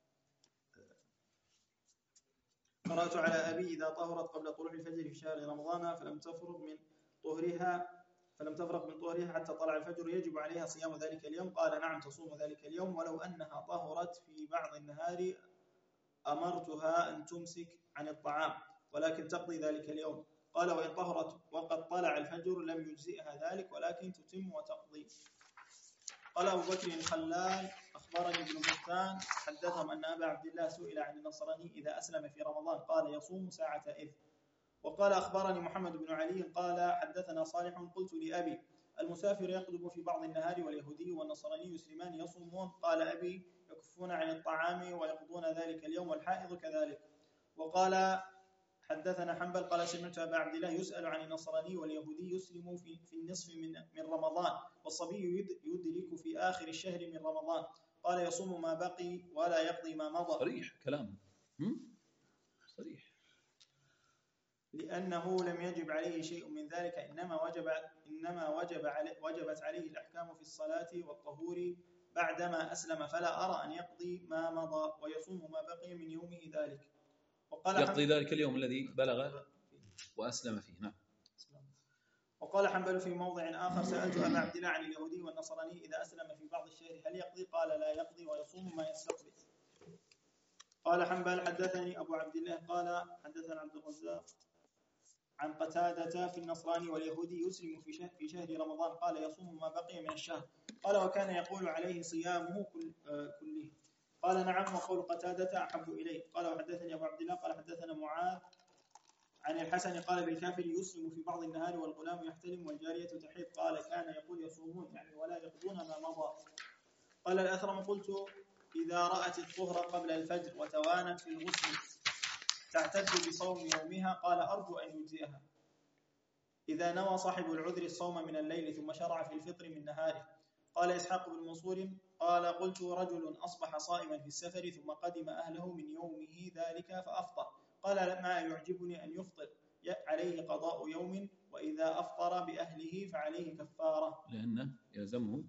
قرأت على أبي إذا طهرت قبل طلوع الفجر في شهر رمضان فلم تفرغ من طهرها فلم تفرغ من طهرها حتى طلع الفجر يجب عليها صيام ذلك اليوم قال نعم تصوم ذلك اليوم ولو أنها طهرت في بعض النهار أمرتها أن تمسك عن الطعام ولكن تقضي ذلك اليوم. قال وإن طهرت وقد طلع الفجر لم يجزئها ذلك ولكن تتم وتقضي. قال أبو بكر الخلال أخبرني ابن بطان حدثهم أن أبا عبد الله سئل عن النصراني إذا أسلم في رمضان قال يصوم ساعة إذ. وقال أخبرني محمد بن علي قال حدثنا صالح قلت لأبي المسافر يقدم في بعض النهار واليهودي والنصراني يسلمان يصومون قال أبي يكفون عن الطعام ويقضون ذلك اليوم والحائض كذلك. وقال حدثنا حنبل قال سمعت أبا عبد الله يسأل عن النصراني واليهودي يسلم في, في النصف من, من رمضان والصبي يدرك في آخر الشهر من رمضان قال يصوم ما بقي ولا يقضي ما مضى. صريح كلام صريح لأنه لم يجب عليه شيء من ذلك إنما وجب إنما وجب علي وجبت عليه الأحكام في الصلاة والطهور بعدما أسلم فلا أرى أن يقضي ما مضى ويصوم ما بقي من يومه ذلك. وقال يقضي ذلك اليوم الذي بلغ وأسلم فيه. نعم. وقال حنبل في موضع آخر سألت أبا عبد الله عن اليهودي والنصراني إذا أسلم في بعض الشهر هل يقضي قال لا يقضي ويصوم ما يستقبل. قال حنبل حدثني أبو عبد الله قال حدثنا عبد الرزاق عن قتادة في النصراني واليهودي يسلم في شهر, في شهر رمضان قال يصوم ما بقي من الشهر قال وكان يقول عليه صيامه كل آه كله قال نعم وقول قتادة أحب إليه. قال وحدثني أبو عبد الله قال حدثنا معاذ عن الحسن قال بالكافر يسلم في بعض النهار والغلام يحتلم والجارية تحيض قال كان يقول يصومون يعني ولا يقضون ما مضى. قال الأثرم قلت إذا رأت الطهر قبل الفجر وتوانت في الغسل تعتد بصوم يومها قال أرجو أن يجزئها إذا نوى صاحب العذر الصوم من الليل ثم شرع في الفطر من نهاره. قال إسحاق بن منصور قال قلت رجل أصبح صائما في السفر ثم قدم أهله من يومه ذلك فأفطر قال ما يعجبني أن يفطر عليه قضاء يوم وإذا أفطر بأهله فعليه كفارة لأنه يلزمه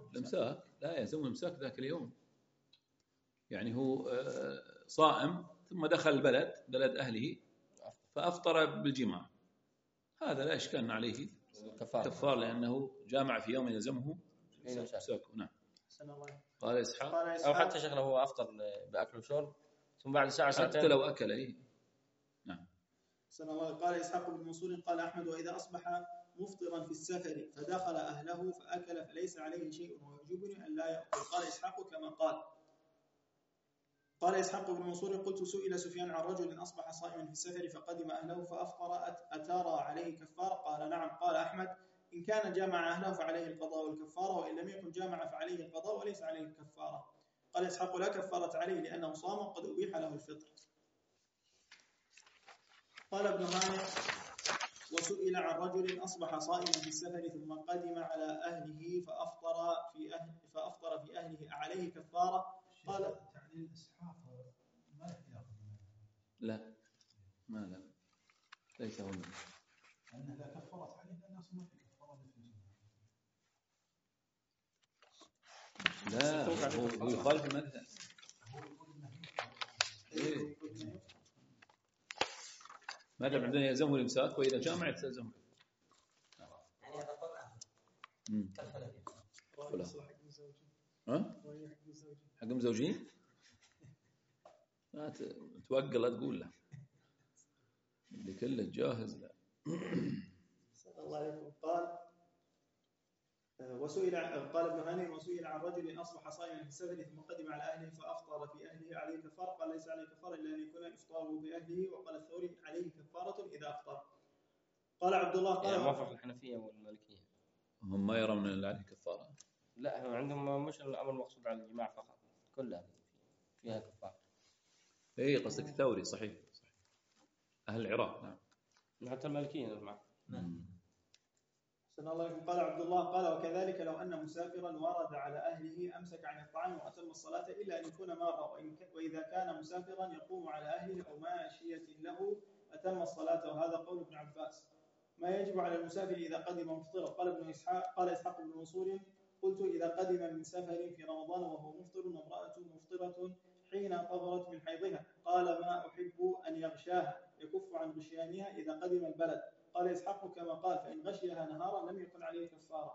الإمساك لا يلزمه الإمساك ذاك اليوم يعني هو صائم ثم دخل البلد بلد أهله فأفطر بالجماع، هذا لا إشكال عليه كفار لأنه جامع في يوم يلزمه إمساكه. نعم. قال إسحاق أو حتى شيخنا هو أفطر بأكل وشرب ثم بعد ساعة ساعتين حتى لو أكل. إيه نعم. قال إسحاق بن منصور قال أحمد وإذا أصبح مفطرا في السفر فدخل أهله فأكل فليس عليه شيء ويجبني أن لا يأكل. قال إسحاق كما قال. قال إسحاق بن منصور قلت سئل سفيان عن رجل أصبح صائما في السفر فقدم أهله فأفطر أترى عليه كفارة؟ قال نعم. قال أحمد إن كان جامع أهله فعليه القضاء والكفارة، وإن لم يكن جامع فعليه القضاء وليس عليه الكفارة. قال إسحاق لا كفارة عليه لأنه صام وقد أبيح له الفطر. قال ابن مالك وسئل عن رجل أصبح صائما في السفر ثم قدم على أهله فأفطر في أهل فأفطر في أهله عليه كفارة؟ قال تعليل إسحاق ما يأخذ لا ما لا ليس هنا أنه لا كفارة عليه لأنه أصلا في كفارة لا هو يخالف المذهب. إيه ماذا عندنا يلزمه الإمساك وإذا جامع يلزمه. يعني هذا قول آخر كفلا ها حكم زوجين ما توقع لا تقول له اللي كله جاهز. لا صلى الله عليكم. قال وسئل قال ابن هاني وسئل عن رجل أصبح صائما في السفر ثم قدم على أهله فأفطر في أهله عليه كفارة؟ قال ليس عليه كفارة إلا أن يكون إفطاره بأهله. وقال الثوري عليه كفارة إذا أفطر. قال عبد الله قال يعني موافق الحنفية والمالكية هم ما يرون أن عليه كفارة. لا هم عندهم مش الأمر المقصود على الجماع فقط كلها فيها كفارة. إيه قصدك الثوري صحيح صحيح أهل العراق. نعم حتى المالكية معه. الله عليكم. قال عبد الله قال وكذلك لو أن مسافرا ورد على أهله أمسك عن الطعام وأتم الصلاة إلا أن يكون مارا، وإذا كان مسافرا يقوم على أهله أو ماشية له أتم الصلاة. وهذا قول ابن عباس. ما يجب على المسافر إذا قدم مفطرا؟ قال ابن إسحاق قال إسحاق بن منصور قلت إذا قدم من سفر في رمضان وهو مفطر وامرأته مفطرة حين طهرت من حيضها قال ما أحب أن يغشاها يكف عن غشيانها إذا قدم البلد. قال إسحاق كما قال فإن غشيها نهارا لم يكن عليه كفارة.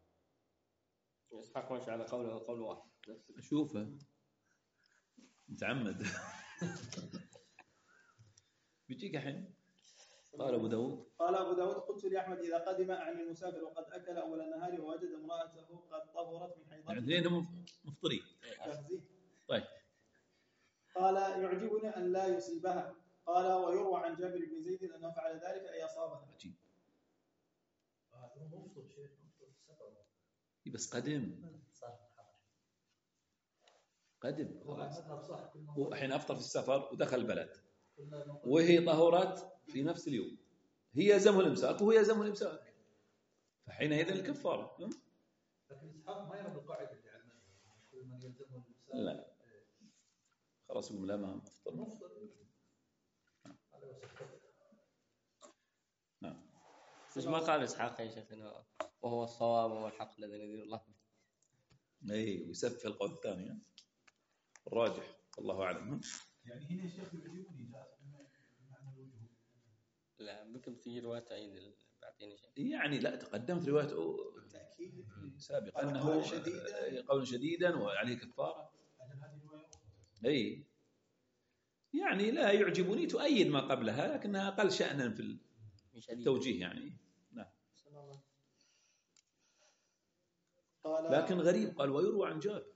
إسحاق ماشي على قوله قول واحد. أشوفه متعمد بيجيك الحين. قال أبو داود قال أبو داود قلت لأحمد إذا قدم عن المسافر وقد أكل أول النهار ووجد امرأته قد طهرت من حيضتها يعني مفطرين. طيب قال يعجبني أن لا يصيبها. قال ويروى عن جابر بن زيد أنه فعل ذلك أي أصابها. عجيب. بس قدم قدم هو الحين أفطر في السفر ودخل البلد وهي طهرت في نفس اليوم، هي يلزمه الإمساك وهو يلزمه الإمساك، فحينئذ الكفارة. لكن إسحاق ما يرى بالقاعدة اللي عندنا كل من يلزمه الإمساك. لا خلاص يقول لا ما أفطر. نعم. بس ما قال إسحاق يا شيخنا وهو الصواب وهو الحق الذي يدير الله. أي ويسفه القول الثاني الراجح الله أعلم. يعني هنا يا شيخ يعجبني جاء بمعنى الوجوب. لا ممكن تجي رواية تعيد بعدين شيء. يعني لا تقدمت رواية بالتأكيد سابقا أنه قول شديدا وعليه كفارة. أي يعني لا يعجبني تؤيد ما قبلها لكنها أقل شأنا في التوجيه يعني. نعم. لكن غريب قال ويروى عن جابر،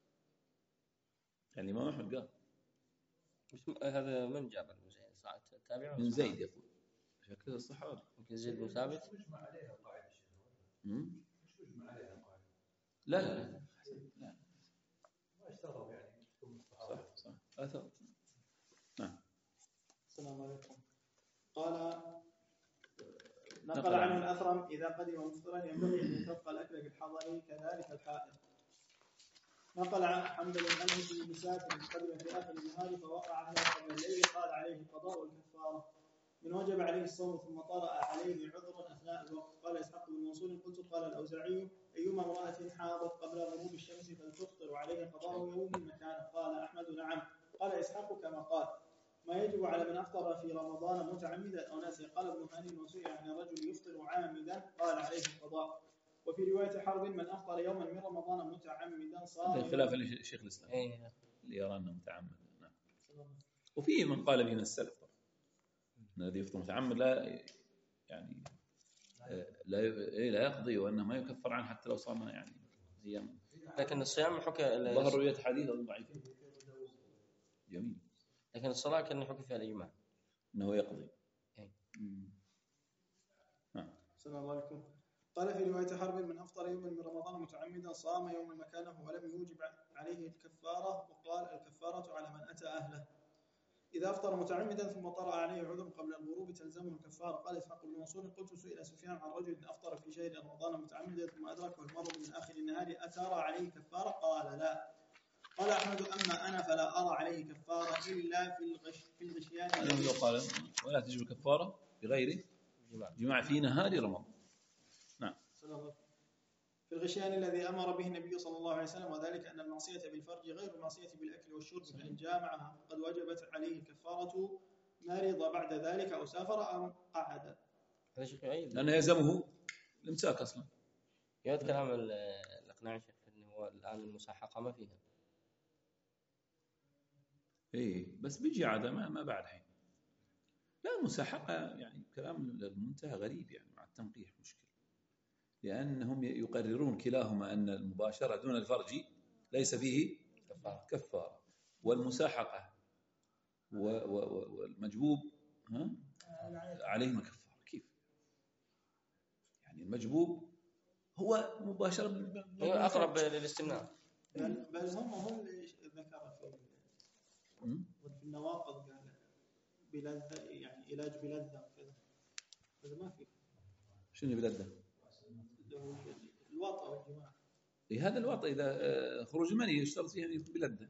يعني ما أحمد قال هذا من جابر بن زيد صاحب تابع من زيد يقول شكله الصحابي يمكن زيد بن ثابت. مش مجمع عليها قاعدة شيخ. مش مجمع عليها قاعدة. لا لا لا ما اشتغلوا يعني كم الصحابة. صح صح أثر. نعم. السلام عليكم. قال نقل عنه الأثرم إذا قدم مفطرا ينبغي أن يتوقع الأكل بالحضر كذلك الحائض. نقل عن حنبل أنه في مسافر قدم في آخر النهار فوقع أهله قبل الليل قال عليه القضاء والكفارة. من وجب عليه الصوم ثم طرأ عليه عذر أثناء الوقت. قال إسحاق بن منصور قلت قال الأوزاعي أيما امرأة حاضت قبل غروب الشمس فلتفطر عليه قضاء يوم مكانه. قال أحمد نعم. قال إسحاق كما قال. ما يجب على من أفطر في رمضان متعمدا أو ناسيا. قال ابن هاني وسئل عن الرجل يفطر عامدا قال عليه القضاء. وفي رواية حرب من أفطر يوما من رمضان متعمدا صار خلاف الشيخ الإسلام إيه. اللي يرى أنه متعمد. نعم. وفي من قال به من السلف الذي يفطر متعمد لا يعني لا لا يقضي وأنه ما يكفر عنه حتى لو صام يعني أيام. لكن الصيام حكى ظهر رؤية حديث ضعيفة. جميل. لكن الصلاة كان حكي فيها الإجماع أنه يقضي. نعم. السلام الله عليكم. قال في رواية حرب من أفطر يوما من رمضان متعمدا صام يوم مكانه ولم يوجب عليه الكفارة. وقال الكفارة على من أتى أهله. إذا أفطر متعمدا ثم طرأ عليه عذر قبل الغروب تلزمه الكفارة. قال إسحاق بن منصور قلت سئل سفيان عن رجل أفطر في شهر رمضان متعمدا ثم أدركه المرض من آخر النهار أترى عليه كفارة؟ قال لا. قال أحمد أما أنا فلا أرى عليه كفارة إلا في الغش في الغشيان. قال ولا تجب الكفارة بغير جماع في نهار رمضان. نعم. في الغشيان الذي أمر به النبي صلى الله عليه وسلم وذلك أن المعصية بالفرج غير المعصية بالأكل والشرب فإن جامعها قد وجبت عليه كفارة مرض بعد ذلك أو سافر أو قعد. هذا شيء أيضا لأنه يلزمه الإمساك أصلا. يد كلام الإقناع شيخ إنه هو الآن المساحقة ما فيها. إيه بس بيجي عادة ما ما بعد حين. لا المساحقة يعني كلام المنتهى غريب يعني مع التنقيح مشكلة. لأنهم يقررون كلاهما أن المباشرة دون الفرج ليس فيه كفارة والمساحقة والمجبوب ها عليهما كفارة. كيف يعني المجبوب هو مباشرة هو أقرب للاستمناء بل هم هم ذكر في النواقض قال بلذة يعني علاج بلذة وكذا هذا ما في. شنو بلذة؟ الوطأ والجماع. إيه هذا الوطأ إذا خروج المني يشترط فيه أن يكون بلذة.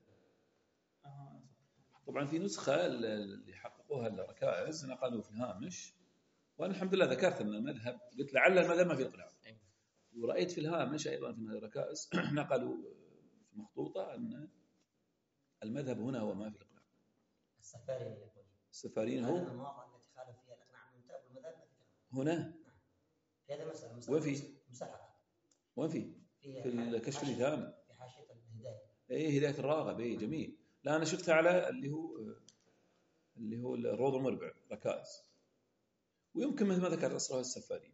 طبعا في نسخة اللي حققوها الركائز نقلوا في الهامش وأنا الحمد لله ذكرت أن المذهب قلت لعل المذهب ما في إقناع ورأيت في الهامش أيضا في الركائز نقلوا في مخطوطة أن المذهب هنا هو ما في الإقناع. السفارين السفارين هو المواضع التي خالف فيها الإقناع المنتهى والمذهب ما في هنا في هذا المسألة وفي مساحقة وفي في الكشف الإلهام في حاشية الهداية. إيه هداية الراغب إيه جميل. لا أنا شفتها على اللي هو اللي هو الروض المربع ركائز ويمكن مثل ما ذكر أصلها السفارين.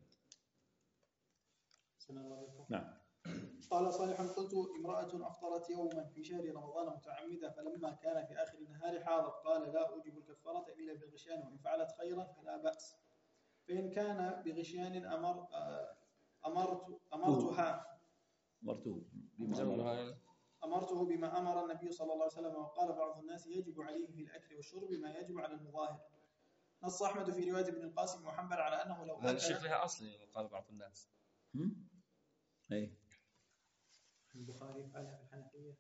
نعم. قال صالح قلت امرأة أفطرت يوما في شهر رمضان متعمدة فلما كان في آخر النهار حاضت قال لا أوجب الكفارة إلا بالغشيان وإن فعلت خيرا فلا بأس. فإن كان بغشيان أمر أمرت أمرتها أمرته بما أمرته بما أمر النبي صلى الله عليه وسلم. وقال بعض الناس يجب عليه في الأكل والشرب ما يجب على المظاهر. نص أحمد في رواية ابن القاسم وحنبل على أنه لو هذا الشيخ لها أصلي وقال بعض الناس أي البخاري فعلها في الحنفية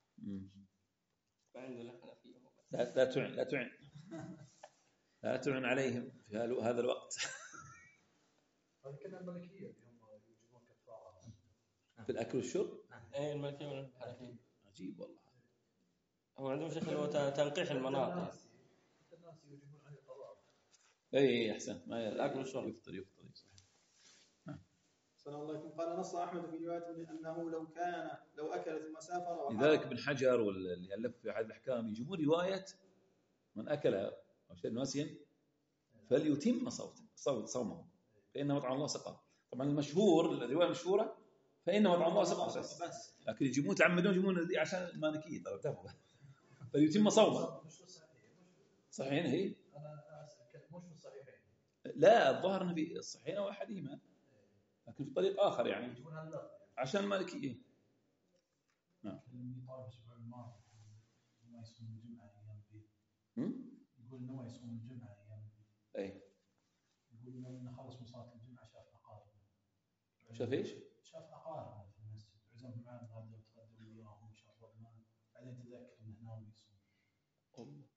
فعنده الحنفية لا لا تعن لا تعن لا تعن عليهم في هذا الوقت. هذه كنا الملكية هم يجيبون كفارة في الأكل والشرب. إيه الملكية والحنفية عجيب والله. هو عندهم شيخ هو تنقيح المناطق. الناس يجيبون عليه قضاء. أي أحسن ما الأكل والشرب يفطر يفطر صحيح. صلى الله عليه وسلم. قال نص أحمد في رواية أنه لو كان لو أكل ثم سافر. لذلك ابن حجر واللي ألف في هذه الأحكام يجيبون رواية من أكل أو شيء ناسيا فليتم صوته صوت صومه فإنه وضع الله سقى. طبعا المشهور الرواية المشهورة فإنه وضع الله سقى بس. بس لكن يجيبون تعمدون يجيبون عشان المالكية ترى تفهم فليتم صومه. صحيحين هي؟ أنا أسأل مش في الصحيحين. لا الظاهر أنه في الصحيحين وأحدهما لكن في طريق آخر يعني عشان المالكية. نعم. يطالب أسبوع الماضي ما يصوم الجمعة أيام البيت. يقول إنه يصوم الجمعة أيام البيت. أي. يقول إنه خلص من صلاة الجمعة شاف أقاربه. شاف إيش؟ شاف أقاربه في المسجد عزم معاه الغداء وتغدوا وياهم وشربوا الماء بعدين تذكر إنه ناوي يصوم. الله.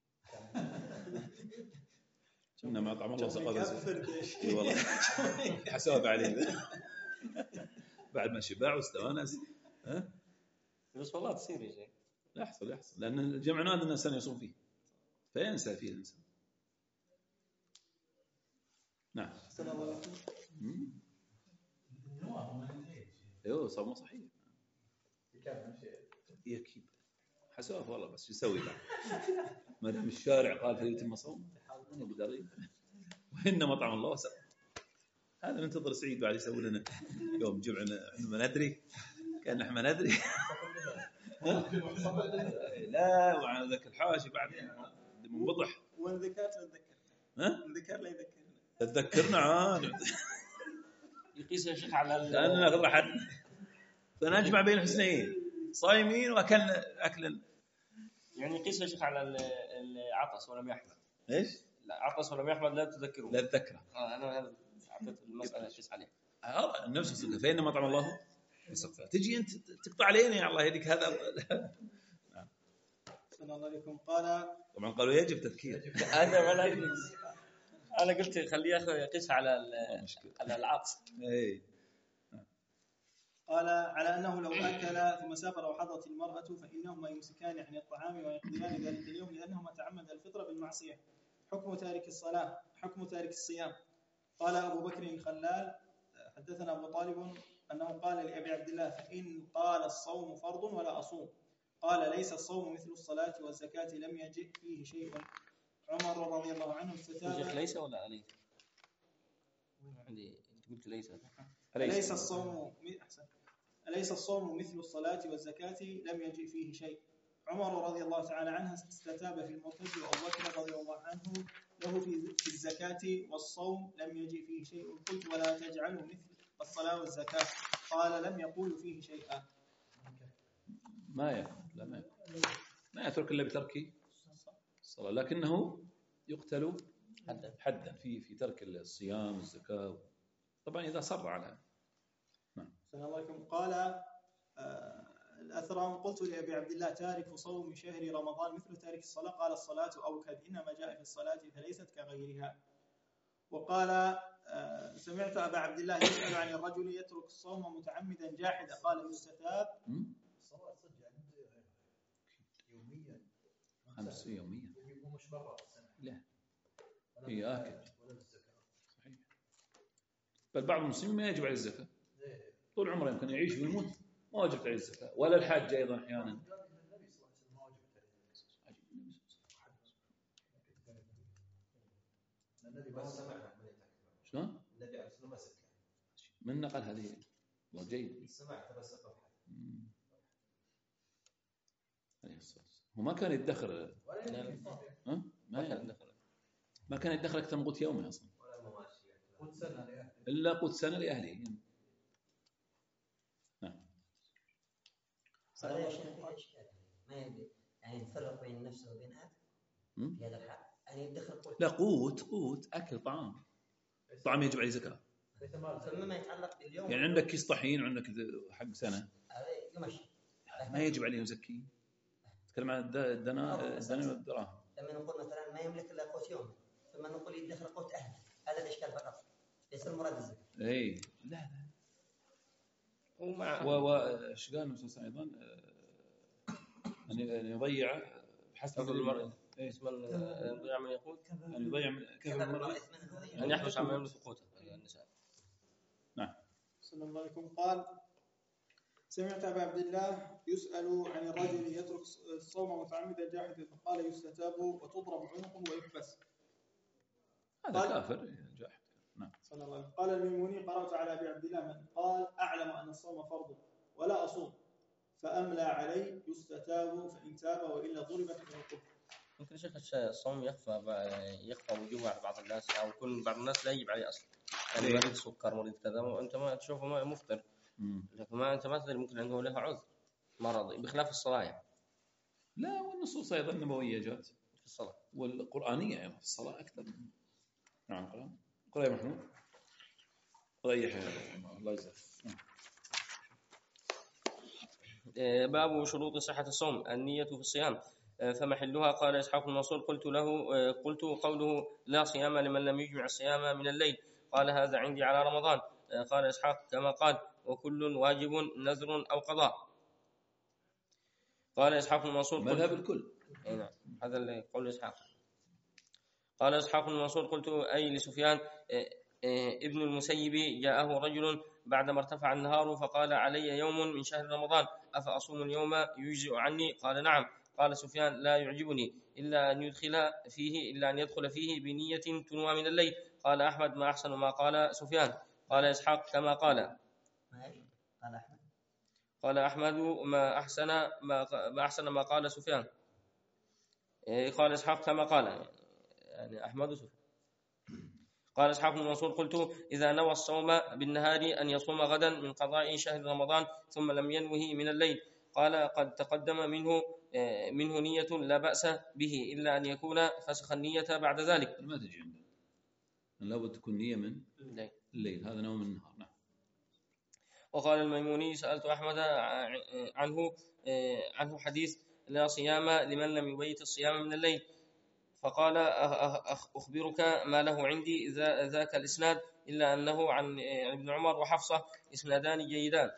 إنما أطعم الله سقى بس. إي والله. حساب عليه. بعد ما شبع واستوانس. ها؟ بس والله تصير يا شيخ. لا يحصل يحصل لأن الجمع نادر الناس يصوم فيه. فينسى فيه الإنسان. نعم. السلام عليكم. ايوه صومه صحيح. يكيد حسواف والله، بس شو يسوي بعد؟ ما دام الشارع قال فليتم صوم ما يقدر. وإن مطعم الله وسق. هذا ننتظر سعيد بعد يسوي لنا يوم جمعنا، احنا ما ندري، كان احنا ما ندري. لا وعلى ذاك الحاشي بعد منبضح. وين ذكرت نتذكر؟ ها؟ ذكر لا يذكرنا. تذكرنا عاد. يقيس يا شيخ على لأننا راح فنجمع بين الحسنين، صايمين واكلنا اكلا. يعني يقيس يا شيخ على العطس ولم يحمل. ايش؟ لا عطس ولم يحمل لا تذكره. لا تذكره. اه انا هذا عطيت المساله قيس عليها. اه نفس الصدق. فإن مطعم الله وسق. تجي انت تقطع علينا يا الله يهديك هذا. السلام عليكم. قال طبعا قالوا يجب تذكير. هذا ولا انا قلت خليه يقيس على على العطس. اي قال على أنه لو أكل ثم سافر وحضرت المرأة فإنهما يمسكان عن الطعام ويقضيان ذلك اليوم لأنهما تعمد الفطر بالمعصية. حكم تارك الصلاة، حكم تارك الصيام. قال أبو بكر الخلال حدثنا أبو طالب أنه قال لأبي عبد الله فإن قال الصوم فرض ولا أصوم، قال ليس الصوم مثل الصلاة والزكاة لم يجئ فيه شيء. عمر رضي الله عنه استتاب. ليس ولا أليس؟ عندي قلت ليس. أليس الصوم أحسن أليس الصوم مثل الصلاة والزكاة لم يجئ فيه شيء. عمر رضي الله تعالى عنه استتاب في المرتد، وأبو بكر رضي الله عنه له في الزكاة والصوم لم يجئ فيه شيء. قلت ولا تجعلوا مثل الصلاة والزكاة، قال لم يقول فيه شيئا. ما يفعل لا ما يفعل. ما يترك إلا بترك الصلاة، لكنه يقتل حدا حدا في في ترك الصيام والزكاة طبعا إذا صر على. نعم. السلام عليكم. قال آه الأثرم قلت لأبي عبد الله تارك صوم شهر رمضان مثل تارك الصلاة؟ قال الصلاة أوكد، إنما جاء في الصلاة فليست كغيرها. وقال آه سمعت أبا عبد الله يسأل عن الرجل يترك الصوم متعمدا جاحدا، قال يستتاب. الصلاة صدق يوميا خمس يوميا ومش برا السنة. لا هي آكل صحيح. بل بعض المسلمين ما يجب عليه الزكاة طول عمره، يمكن يعيش ويموت ما وجبت عليه الزكاة، ولا الحاج أيضا أحيانا. شلون؟ النبي عليه الصلاة والسلام من نقل هذه؟ والله جيد. سمعت بس عليه الصلاة والسلام هو ما كان يدخر. ها؟ ما كان يدخر. ما كان يدخر أكثر من قوت يومه أصلا. قوت سنة لأهله. إلا قوت سنة لأهله. نعم. هذا يا شيخ فيها إشكال، ما يدري يعني نفرق بين نفسه وبين أهله في هذا الحال. يعني يدخر قوت. لا قوت قوت أكل طعام. طعام يجب عليه زكاة. فيما يتعلق باليوم. يعني عندك كيس طحين وعندك حق سنة. هذا يمشي. ما يجب عليه يزكي. تكلم عن الدنا الدنا والدراهم. لما نقول مثلا ما يملك إلا قوت يوم، ثم نقول يدخر قوت أهله، هذا الإشكال فقط. ليس المراد الزكاة. إيه لا لا. ومع وإيش قال النبي صلى الله عليه وسلم أيضا أن يضيع حسب المرء. إيه اسم يضيع من يقود. أن يضيع من كيف المرء أن يحرص عما يملك قوته النساء. نعم. صلى الله عليه وسلم قال سمعت أبا عبد الله يسأل عن الرجل يترك الصوم متعمدا جاحدا، فقال يستتاب وتضرب عنقه ويحبس. هذا كافر جاحد. نعم. صلى الله عليه وسلم. قال الميموني قرأت على أبي عبد الله من قال أعلم أن الصوم فرض ولا أصوم فأملى عليه يستتاب فإن تاب وإلا ضربت عنقه. ممكن شيخ الصوم يخفى يخفى وجوه على بعض الناس، أو يكون بعض الناس لا يجب عليه أصلا، يعني مريض سكر مريض كذا وأنت ما تشوفه ما مفطر، لكن ما أنت ما تدري ممكن عنده له عذر مرضي بخلاف الصلاة يعني. لا والنصوص أيضا النبوية جاءت في الصلاة والقرآنية أيضا في الصلاة أكثر. نعم القرآن. قرأ يا محمود. ريح الله يجزاك. باب شروط صحة الصوم. النية في الصيام فمحلها. قال إسحاق المنصور قلت له قلت قوله لا صيام لمن لم يجمع الصيام من الليل، قال هذا عندي على رمضان. قال إسحاق كما قال وكل واجب نذر أو قضاء. قال إسحاق المنصور مذهب الكل. نعم هذا اللي قول إسحاق قال إسحاق بن منصور قلت أي لسفيان ابن المسيب جاءه رجل بعدما ارتفع النهار فقال علي يوم من شهر رمضان أفأصوم اليوم يجزئ عني؟ قال نعم. قال سفيان لا يعجبني إلا أن يدخل فيه إلا أن يدخل فيه بنية تنوى من الليل. قال أحمد ما أحسن ما قال سفيان. قال إسحاق كما قال. قال أحمد قال أحمد ما أحسن ما, ما أحسن ما قال سفيان. قال إسحاق كما قال يعني أحمد سفيان. قال إسحاق بن منصور قلت إذا نوى الصوم بالنهار أن يصوم غدا من قضاء شهر رمضان ثم لم ينوه من الليل. قال قد تقدم منه منه نية لا بأس به إلا أن يكون فسخ النية بعد ذلك. ما تجي عندنا لابد تكون نية من الليل, الليل. هذا نوم النهار. نعم. وقال الميموني سألت أحمد عنه عنه حديث لا صيام لمن لم يبيت الصيام من الليل فقال أخبرك ما له عندي ذاك الإسناد إلا أنه عن ابن عمر وحفصة إسنادان جيدان.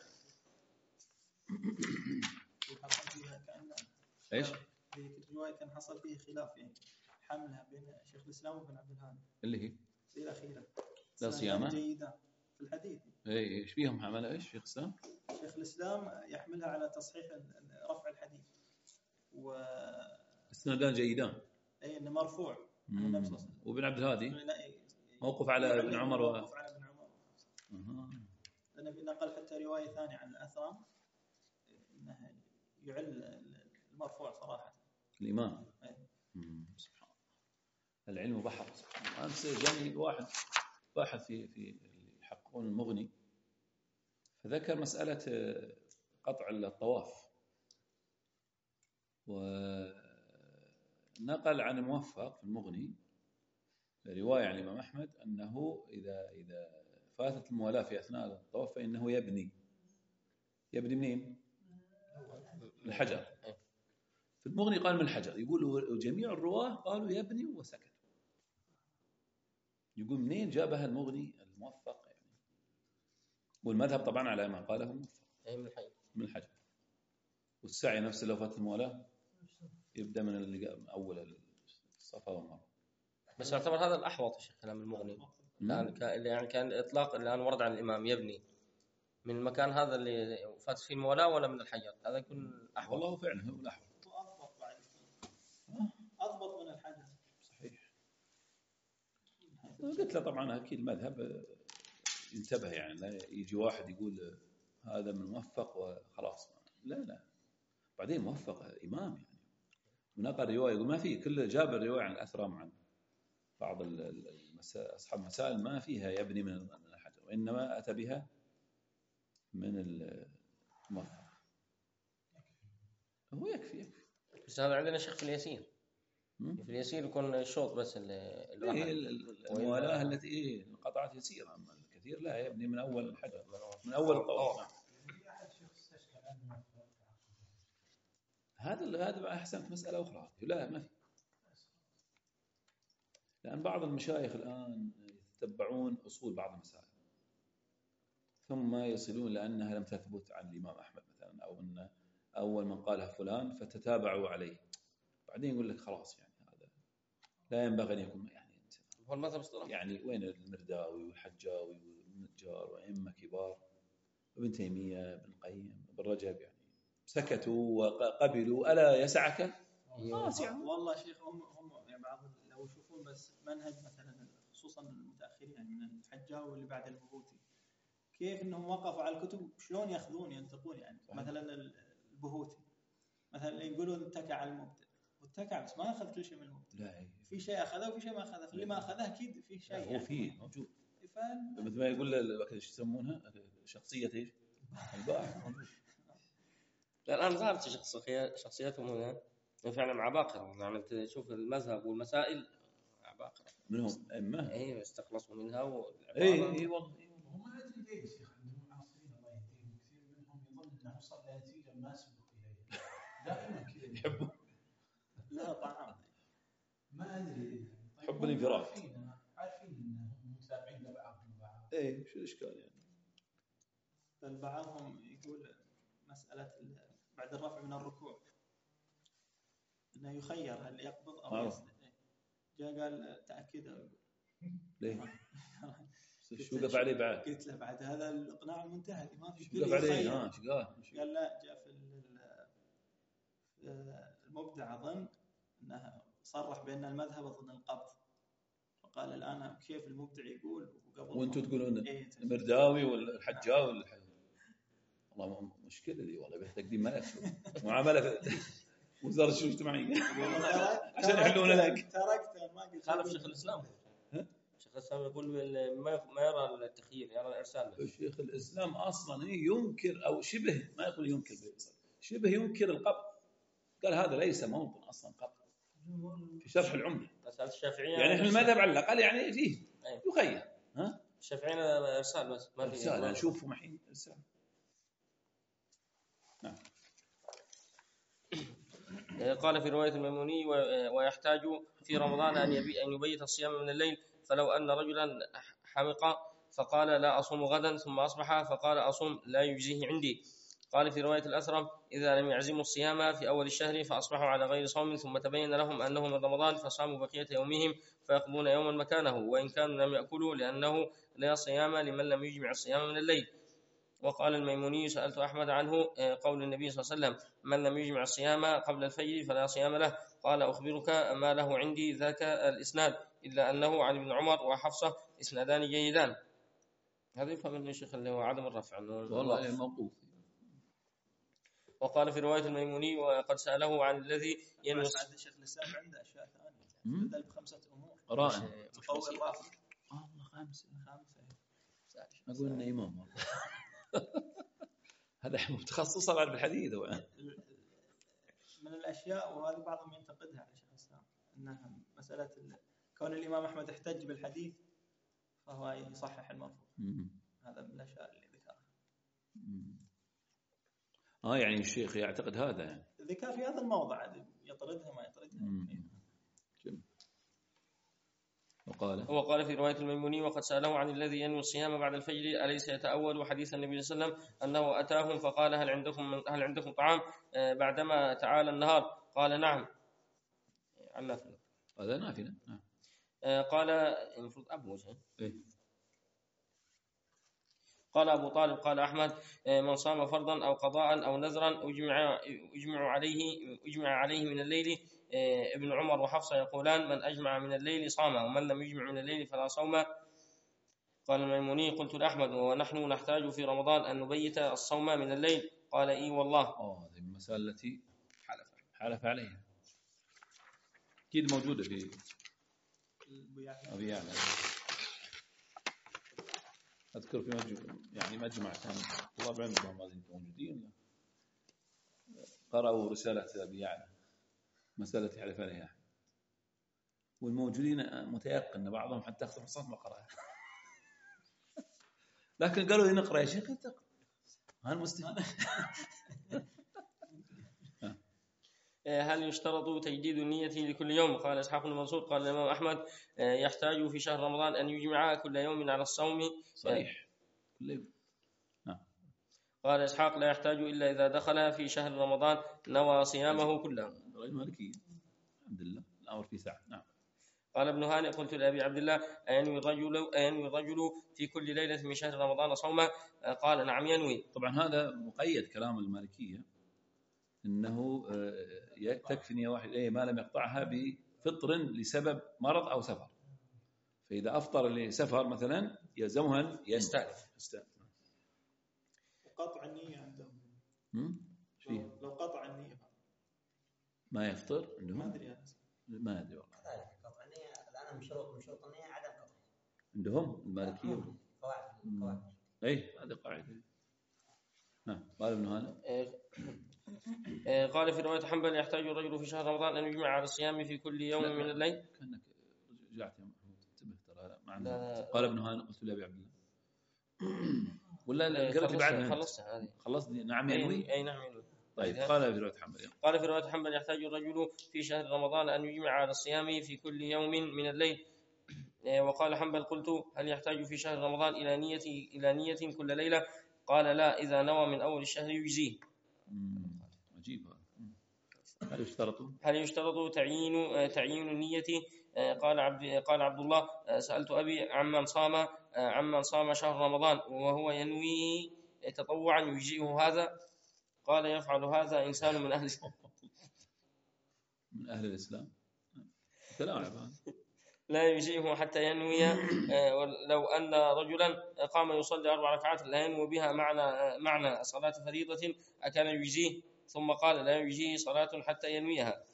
ايش؟ الرواية كان حصل فيه خلاف يعني حملها بين شيخ الإسلام وابن عبد الهادي اللي هي زي الأخيرة لا صيامة جيدة في الحديث. اي ايش فيهم حملها ايش شيخ الإسلام؟ شيخ الإسلام يحملها على تصحيح رفع الحديث و اسنادان جيدان اي انه مرفوع. وابن عبد الهادي موقف على ابن عمر و... موقف على ابن عمر. اها لأنه نقل حتى رواية ثانية عن الأثرم انه يعل المرفوع صراحة الإمام. سبحان الله العلم بحر. أمس جاني واحد باحث في في يحققون المغني فذكر مسألة قطع الطواف ونقل عن الموفق في المغني رواية عن الإمام أحمد أنه إذا إذا فاتت الموالاة في أثناء الطواف فإنه يبني يبني منين؟ من الحجر. في المغني قال من الحجر. يقول جميع الرواة قالوا يبني وسكت. يقول منين جابها المغني الموفق يعني. والمذهب طبعا على ما قاله الموفق من الحجر من الحجر. والسعي نفسه لو فات الموالاة يبدأ من اللي أول الصفا والمروة. بس يعتبر هذا الأحوط شيخ كلام المغني الآن يعني كان الإطلاق الآن ورد عن الإمام يبني من المكان هذا اللي فات فيه المولاة ولا من الحجر. هذا يكون أحوط. والله فعلا هو الأحوط. أضبط بعد أضبط من الحجر. صحيح. قلت له طبعا أكيد المذهب ينتبه يعني لا يجي واحد يقول هذا من موفق وخلاص. لا لا بعدين موفق إمام يعني ونقل رواية يقول ما في كل جاب الرواية عن الأثرم عن بعض المسا... أصحاب مسائل ما فيها يبني من الحجر وإنما أتى بها من الموفق. هو يكفي يكفي. بس هذا عندنا شيخ في اليسير. في اليسير يكون الشوط بس الواحد. إيه الموالاة التي إيه انقطعت يسيرة أما الكثير لا يبني من أول الحجر من أول الطواف. هذا هذا أحسن في مسألة أخرى. لا ما في. لأن بعض المشايخ الآن يتبعون أصول بعض المسائل ثم يصلون لأنها لم تثبت عن الإمام أحمد مثلا أو أن أول من قالها فلان فتتابعوا عليه بعدين يقول لك خلاص يعني هذا لا ينبغي أن يكون يعني هو المذهب اصطلاح يعني وين المرداوي والحجاوي والنجار وأئمة كبار ابن تيمية ابن القيم ابن رجب يعني سكتوا وقبلوا ألا يسعك؟ والله شيخ هم هم يعني بعض لو يشوفون بس منهج مثلا خصوصا المتأخرين يعني من الحجاوي اللي بعد البهوتي كيف انهم وقفوا على الكتب شلون ياخذون ينتقون يعني مثلا البهوتي مثلا يقولون اتكى على المبتدع واتكى بس ما اخذ كل شيء من المبتدع. لا في شيء اخذه وفي شيء ما اخذه اللي ما اخذه اكيد في شيء هو يعني. فيه موجود فال... مثل ما يقول ايش يسمونها شخصيه ايش الباحث موجود. الان ظهرت شخصيه شخصيتهم هنا فعلا عباقره يعني تشوف المذهب والمسائل عباقره منهم ائمه اي استخلصوا منها و... اي اي والله وما ادري ليش يا اخي عندهم معاصرين الله يهديهم كثير منهم يظن انه وصل لنتيجه ما سبق اليها دائما كذا يحبوا لا طعام ما ادري حب الانفراد عارفين انهم متابعين لبعضهم بعض. اي شو الاشكال يعني. بل بعضهم يقول مساله بعد الرفع من الركوع انه يخير هل يقبض او يسجد جاء قال تأكد. ليه؟ شو وقف عليه بعد؟ قلت له بعد هذا الإقناع منتهى ما في شو وقف عليه؟ ها شو قال؟ قال لا جاء في المبدع أظن أنه صرح بأن المذهب أظن القبض، فقال الآن كيف المبدع يقول وأنتم تقولون إيه المرداوي ولا الحجاوي ولا الحجاوي. والله مشكلة دي والله، تقديم ملك معاملة وزارة الشؤون الاجتماعية عشان يحلون لك. تركته ما قلت. خالف شيخ الإسلام. شيخ الإسلام يقول ما يرى التخيير، يرى الإرسال. شيخ الإسلام أصلا ينكر أو شبه ما يقول ينكر شبه ينكر القبض، قال هذا ليس موطن أصلا قبض في شرح العمدة. الشافعية يعني احنا المذهب على الأقل يعني فيه يخير. ها الشافعية إرسال بس ما في إرسال. نشوفه محين إرسال. نعم. قال في رواية الميموني ويحتاج في رمضان أن أن يبيت الصيام من الليل، فلو أن رجلا حمق فقال لا أصوم غدا ثم أصبح فقال أصوم لا يجزيه عندي. قال في رواية الأثرم إذا لم يعزموا الصيام في أول الشهر فأصبحوا على غير صوم ثم تبين لهم أنه من رمضان فصاموا بقية يومهم فيقضون يوما مكانه وإن كانوا لم يأكلوا لأنه لا صيام لمن لم يجمع الصيام من الليل. وقال الميموني سألت أحمد عنه قول النبي صلى الله عليه وسلم من لم يجمع الصيام قبل الفجر فلا صيام له. قال أخبرك ما له عندي ذاك الإسناد إلا أنه عن ابن عمر وحفصة إسنادان جيدان. هذا يفهم من الشيخ اللي هو عدم الرفع والله موقوف. وقال في رواية الميموني وقد سأله عن الذي ينص الشيخ الإسلام عنده أشياء ثانية بدل بخمسة أمور قرائن تطور الرافع. الله خامسة خامسة أقول إنه إمام والله. هذا متخصص على الحديث. من الأشياء وهذه بعضهم ينتقدها على شيخ الإسلام أنها مسألة كون الإمام أحمد احتج بالحديث فهو يصحح المرفوع. هذا من الأشياء اللي ذكرها. آه يعني الشيخ يعتقد هذا يعني. ذكر في هذا الموضع يطردها ما يطردها. وقال وقال في رواية الميموني وقد سأله عن الذي ينوي الصيام بعد الفجر أليس يتأول حديث النبي صلى الله عليه وسلم أنه أتاهم فقال هل عندكم هل عندكم طعام بعدما تعالى النهار قال نعم. النافلة هذا نافلة. نعم. قال المفروض أبو وجه. إيه؟ قال أبو طالب قال أحمد من صام فرضا أو قضاء أو نذرا أجمع أجمع عليه أجمع عليه من الليل. ابن عمر وحفصة يقولان من أجمع من الليل صام ومن لم يجمع من الليل فلا صوم. قال الميموني قلت لأحمد ونحن نحتاج في رمضان أن نبيت الصوم من الليل قال إي والله. آه هذه المسألة التي حلف حلف عليها أكيد موجودة في أبي يعلى. أذكر في مجمع يعني مجمع كان الله بعلمهم هذه موجودين قرأوا رسالة أبي يعلى مسألة يحلف عليها والموجودين متيقن بعضهم حتى أخذوا حصات ما قرأها. لكن قالوا لي نقرأ يا شيخ تقرأ هالمستفيد. هل يشترط تجديد النية لكل يوم؟ قال إسحاق بن منصور قال الإمام أحمد يحتاج في شهر رمضان أن يجمع كل يوم على الصوم. صحيح كل يوم. نعم. قال إسحاق لا يحتاج إلا إذا دخل في شهر رمضان نوى صيامه كله. مالكي الحمد لله الأمر في ساعة. نعم. قال ابن هانئ قلت لأبي عبد الله أينوي الرجل أينوي الرجل في كل ليلة من شهر رمضان صوما؟ قال نعم ينوي. طبعا هذا مقيد كلام المالكية إنه تكفي نية واحدة ما لم يقطعها بفطر لسبب مرض أو سفر. فإذا أفطر لسفر مثلا يلزمه أن يستأنف. وقطع النية عندهم. لو, لو قطع النية ما يفطر عندهم. ما أدري أنا. ما أدري والله. قطع النية الآن من شروط من شروط النية عدم قطع. عندهم المالكية. قواعد قواعد. أي هذه قاعدة. نعم. قال ابن هانئ. قال في رواية حنبل يحتاج الرجل في شهر رمضان أن يجمع على الصيام في كل يوم من الليل. كأنك رجعت يا محمود انتبه ترى معنا. قال ابن هانئ قلت له أبي عبد الله ولا قرأت بعدها خلصت هذه خلصت نعم ينوي. أي نعم ينوي. طيب قال في رواية حنبل قال في رواية حنبل يحتاج الرجل في شهر رمضان أن يجمع على الصيام في كل يوم من الليل. وقال حنبل قلت هل يحتاج في شهر رمضان إلى نية إلى نية كل ليلة؟ قال لا إذا نوى من أول الشهر يجزيه. عجيب هل يشترط هل يشترط تعيين تعيين النية؟ قال عبد قال عبد الله سألت أبي عمن صام عمن صام شهر رمضان وهو ينوي تطوعا يجزئه هذا؟ قال يفعل هذا إنسان من أهل من أهل الإسلام تلاعب لا يجزئه حتى ينوي. لو أن رجلا قام يصلي أربع ركعات لا ينوي بها معنى معنى صلاة فريضة أكان يجزيه؟ ثم قال لا يجزيه صلاة حتى ينويها.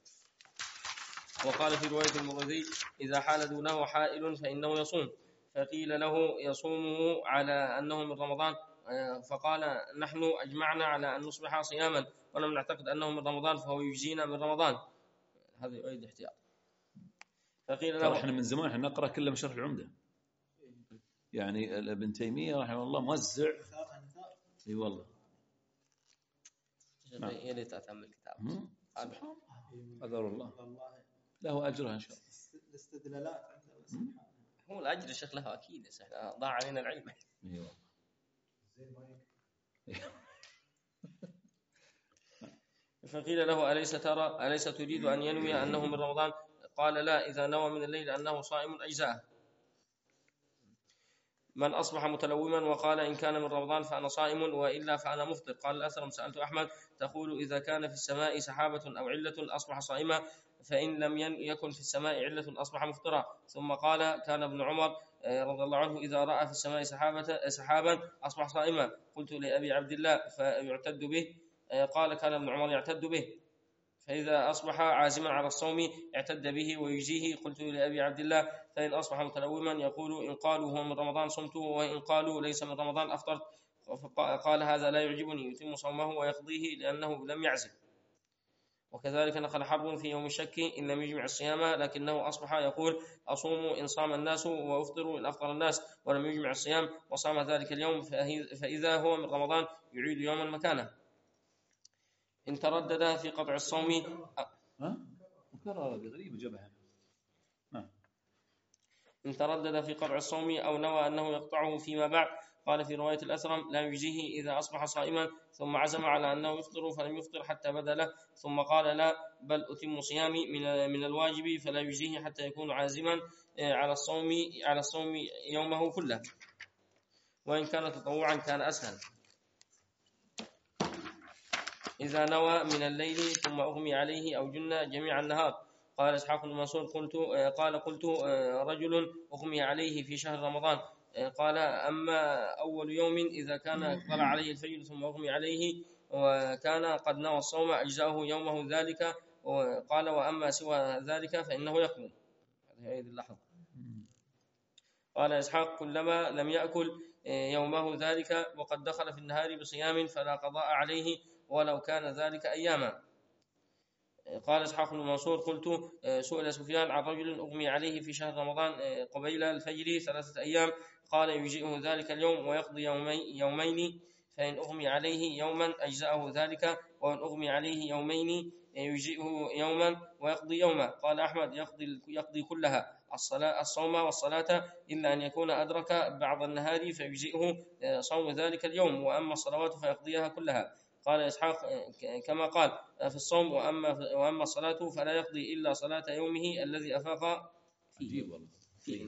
وقال في رواية المروزي إذا حال دونه حائل فإنه يصوم، فقيل له يصومه على أنه من رمضان، فقال نحن أجمعنا على أن نصبح صياما ولم نعتقد أنه من رمضان فهو يجزينا من رمضان. هذا يؤيد احتياط. فقيل له احنا من زمان احنا نقرأ كله من شرح العمدة، يعني ابن تيمية رحمه الله موزع. اي والله يا ليت أتأمل الكتاب. سبحان الله قدر الله له أجرها إن شاء الله. الاستدلالات هو الأجر الشيخ له أكيد، ضاع علينا العلم. ايوه فقيل له أليس ترى أليس تريد أن ينوي أنه من رمضان؟ قال لا، إذا نوى من الليل أنه صائم أجزاءه. من أصبح متلوما وقال إن كان من رمضان فأنا صائم وإلا فأنا مفطر. قال الأثرم سألت أحمد تقول إذا كان في السماء سحابة أو علة أصبح صائما، فإن لم يكن في السماء علة أصبح مفطرا. ثم قال كان ابن عمر رضي الله عنه إذا رأى في السماء سحابة سحابا أصبح صائما. قلت لأبي عبد الله فيعتد به؟ قال كان ابن عمر يعتد به، فإذا أصبح عازما على الصوم اعتد به ويجزيه. قلت لأبي عبد الله فإن أصبح متلوما يقول إن قالوا هو من رمضان صمته وإن قالوا ليس من رمضان أفطرت؟ قال هذا لا يعجبني، يتم صومه ويقضيه لأنه لم يعزم. وكذلك نقل حرب في يوم الشك إن لم يجمع الصيام لكنه أصبح يقول أصوم إن صام الناس وأفطر إن أفطر الناس، ولم يجمع الصيام وصام ذلك اليوم فإذا هو من رمضان يعيد يوما مكانه. إن تردد في قطع الصوم ها مكرر غريب جبهة. إن تردد في قطع الصوم أو نوى أنه يقطعه فيما بعد، قال في رواية الأثرم لا يجزيه إذا أصبح صائما ثم عزم على أنه يفطر فلم يفطر حتى بدا له، ثم قال لا بل أتم صيامي من الواجب فلا يجزيه حتى يكون عازما على الصوم على الصوم يومه كله، وإن كان تطوعا كان أسهل. إذا نوى من الليل ثم أغمي عليه أو جن جميع النهار. قال إسحاق بن منصور قلت قال قلت رجل أغمي عليه في شهر رمضان، قال أما أول يوم إذا كان طلع عليه الفجر ثم أغمي عليه وكان قد نوى الصوم أجزاه يومه ذلك. قال وأما سوى ذلك فإنه يقضي. هذه اللحظة. قال إسحاق كلما لم يأكل يومه ذلك وقد دخل في النهار بصيام فلا قضاء عليه ولو كان ذلك أياما. قال إسحاق بن منصور قلت سئل سفيان عن رجل أغمي عليه في شهر رمضان قبيل الفجر ثلاثة أيام، قال يجزئه ذلك اليوم ويقضي يومي يومين، فإن أغمي عليه يوما أجزأه ذلك، وإن أغمي عليه يومين يجزئه يوما ويقضي يوما. قال أحمد يقضي, يقضي كلها الصلاة الصوم والصلاة إلا أن يكون أدرك بعض النهار فيجزئه صوم ذلك اليوم، وأما الصلوات فيقضيها كلها. قال إسحاق كما قال في الصوم وأما, وأما الصلاة فلا يقضي إلا صلاة يومه الذي أفاق فيه. والله فيه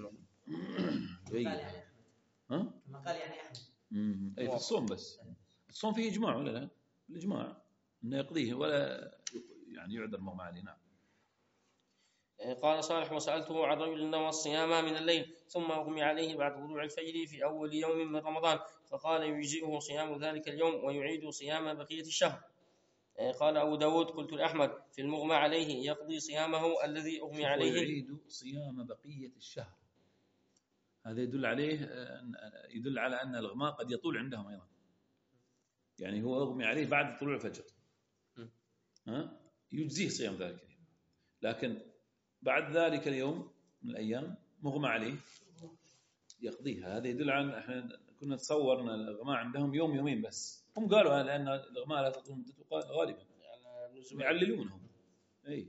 ها؟ ما قال يعني أحمد أي في الصوم، بس الصوم فيه إجماع ولا لا؟ الإجماع إنه يقضيه ولا يعني يعذر مغمى عليه. نعم. قال صالح وسألته عن رجل نوى الصيام من الليل ثم أغمي عليه بعد طلوع الفجر في أول يوم من رمضان، فقال يجزئه صيام ذلك اليوم ويعيد صيام بقية الشهر. قال أبو داود قلت لأحمد في المغمى عليه يقضي صيامه الذي أغمي عليه ويعيد صيام بقية الشهر. هذا يدل عليه يدل على أن الإغماء قد يطول عندهم أيضا، يعني هو أغمي عليه بعد طلوع الفجر ها يجزيه صيام ذلك اليوم، لكن بعد ذلك اليوم من الأيام مغمى عليه يقضيها. هذا يدل على احنا كنا نتصور ان الاغماء عندهم يوم يومين بس، هم قالوا لان الاغماء لا تطول مدته غالبا يعللونهم. اي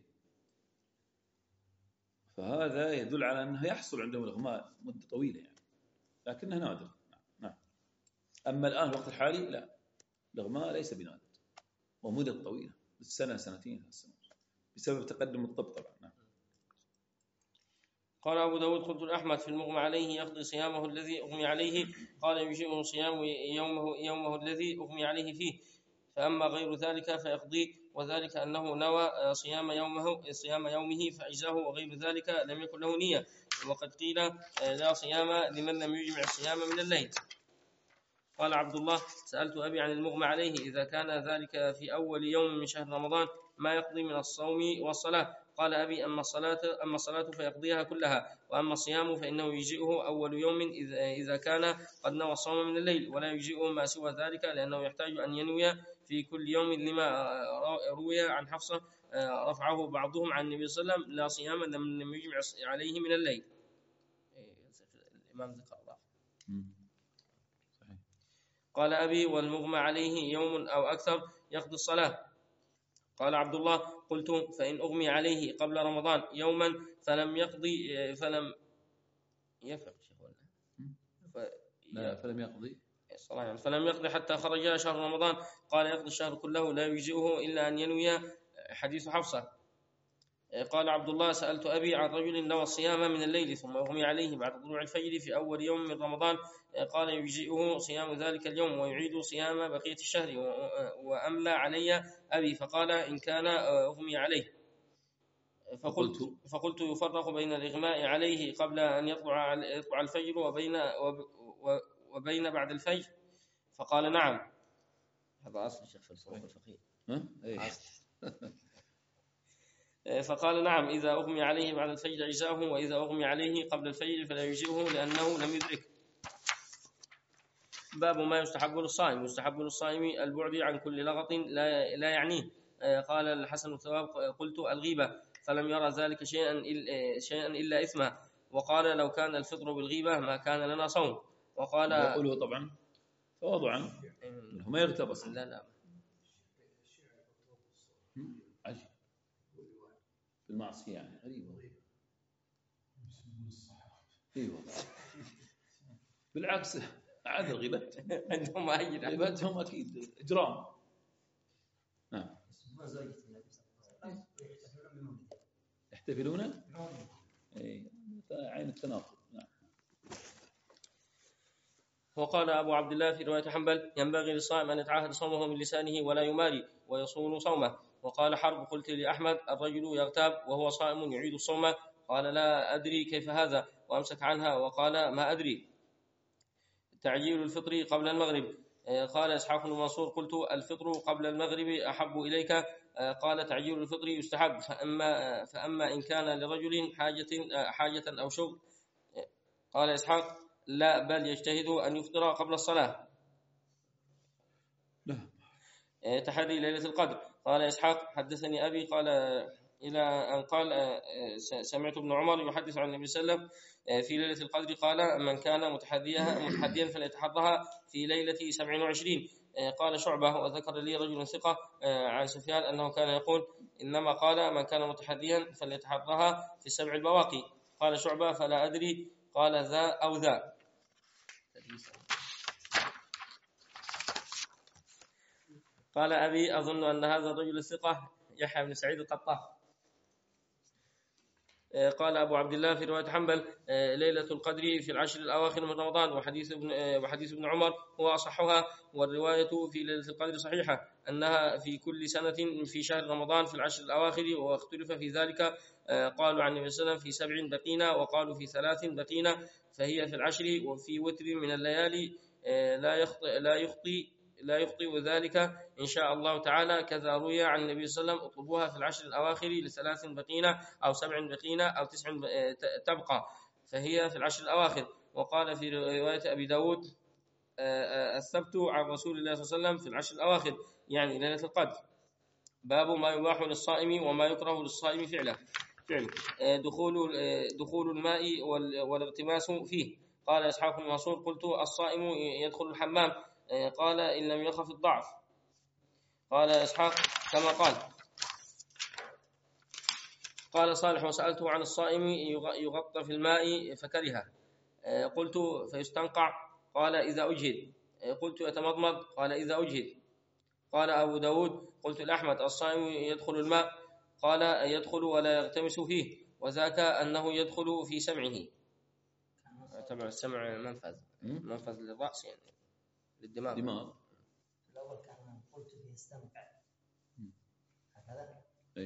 فهذا يدل على انه يحصل عندهم الاغماء مده طويله يعني، لكنه نادر. نعم. اما الان الوقت الحالي لا، الاغماء ليس بنادر ومده طويله السنة سنتين السنة بسبب تقدم الطب طبعا. نعم. قال أبو داود قلت لأحمد في المغمى عليه يقضي صيامه الذي أغمي عليه، قال يجزئه صيام يومه, يومه الذي أغمي عليه فيه، فأما غير ذلك فيقضي، وذلك أنه نوى صيام يومه صيام يومه فأجزاه، وغير ذلك لم يكن له نية. وقد قيل لا صيام لمن لم يجمع الصيام من الليل. قال عبد الله سألت أبي عن المغمى عليه إذا كان ذلك في أول يوم من شهر رمضان ما يقضي من الصوم والصلاة؟ قال أبي أما الصلاة أما الصلاة فيقضيها كلها، وأما الصيام فإنه يجزئه أول يوم إذا كان قد نوى الصوم من الليل، ولا يجزئه ما سوى ذلك، لأنه يحتاج أن ينوي في كل يوم، لما روي عن حفصة رفعه بعضهم عن النبي صلى الله عليه وسلم لا صيام لم يجمع عليه من الليل. الإمام ذكر الله. قال أبي والمغمى عليه يوم أو أكثر يقضي الصلاة. قال عبد الله قلت فإن أغمي عليه قبل رمضان يوما فلم يقضي فلم يفرق لا فلم يقضي يعني فلم يقضي حتى خرج شهر رمضان، قال يقضي الشهر كله لا يجزئه إلا أن ينوي، حديث حفصة. قال عبد الله سألت أبي عن رجل نوى الصيام من الليل ثم أغمي عليه بعد طلوع الفجر في أول يوم من رمضان، قال يجزئه صيام ذلك اليوم ويعيد صيام بقية الشهر، وأملى علي أبي فقال إن كان أغمي عليه. فقلت, فقلت يفرق بين الإغماء عليه قبل أن يطلع يطلع الفجر وبين وبين بعد الفجر؟ فقال نعم. هذا أصل الشيخ في الفروق الفقهية. فقال نعم إذا أغمي عليه بعد الفجر أجزاه، وإذا أغمي عليه قبل الفجر فلا يجزئه لأنه لم يدرك. باب ما يستحب للصائم. يستحب للصائم البعد عن كل لغط لا, لا يعنيه. قال الحسن الثواب قلت الغيبة، فلم يرى ذلك شيئا شيئا إلا إثما، وقال لو كان الفطر بالغيبة ما كان لنا صوم. وقال يقوله طبعا تواضعا انه ما يغتبص. لا لا عجيب في المعصية يعني غريبة. ايوه بالعكس عاد غيبتهم عندهم غيبتهم اكيد اجرام. نعم. يحتفلون اي عين التناقض. نعم. وقال أبو عبد الله في رواية حنبل ينبغي للصائم أن يتعاهد صومه من لسانه ولا يماري ويصون صومه. وقال حرب قلت لأحمد الرجل يغتاب وهو صائم يعيد الصوم؟ قال لا أدري كيف هذا، وأمسك عنها. وقال ما أدري. تعجيل الفطر قبل المغرب. قال إسحاق بن منصور قلت الفطر قبل المغرب أحب إليك؟ قال تعجيل الفطر يستحب، فأما, فأما إن كان لرجل حاجة, حاجة أو شغل. قال إسحاق لا بل يجتهد أن يفطر قبل الصلاة. لا. تحري ليلة القدر. قال إسحاق حدثني أبي قال إلى أن قال سمعت ابن عمر يحدث عن النبي صلى الله عليه وسلم في ليلة القدر قال من كان متحديا متحديا فليتحرها في ليلة سبع وعشرين. قال شعبة وذكر لي رجل ثقة عن سفيان أنه كان يقول إنما قال من كان متحديا فليتحرها في السبع البواقي. قال شعبة فلا أدري قال ذا أو ذا. قال أبي أظن أن هذا الرجل الثقة يحيى بن سعيد القطان. قال أبو عبد الله في رواية حنبل ليلة القدر في العشر الأواخر من رمضان، وحديث ابن, وحديث ابن عمر هو أصحها، والرواية في ليلة القدر صحيحة أنها في كل سنة في شهر رمضان في العشر الأواخر، واختلف في ذلك. قالوا عن النبي صلى الله عليه وسلم في سبع بقينا، وقالوا في ثلاث بقينا، فهي في العشر وفي وتر من الليالي لا يخطئ لا يخطئ لا يخطئ ذلك إن شاء الله تعالى. كذا روي عن النبي صلى الله عليه وسلم اطلبوها في العشر الأواخر لثلاث بقينا أو سبع بقينا أو تسع تبقى، فهي في العشر الأواخر. وقال في رواية أبي داود الثبت عن رسول الله صلى الله عليه وسلم في العشر الأواخر يعني ليلة القدر. باب ما يباح للصائم وما يكره للصائم فعله فعل دخول دخول الماء والاغتماس فيه. قال إسحاق بن منصور قلت الصائم يدخل الحمام؟ قال إن لم يخف الضعف. قال إسحاق كما قال. قال صالح وسألته عن الصائم يغطى في الماء فكره. قلت فيستنقع؟ قال إذا أجهد. قلت يتمضمض؟ قال إذا أجهد. قال أبو داود قلت لأحمد الصائم يدخل الماء؟ قال يدخل ولا يغتمس فيه، وذاك أنه يدخل في سمعه. يعتبر السمع منفذ منفذ للرأس يعني للدماغ. دماغ. الأول كان قلت فيه استمتع هكذا.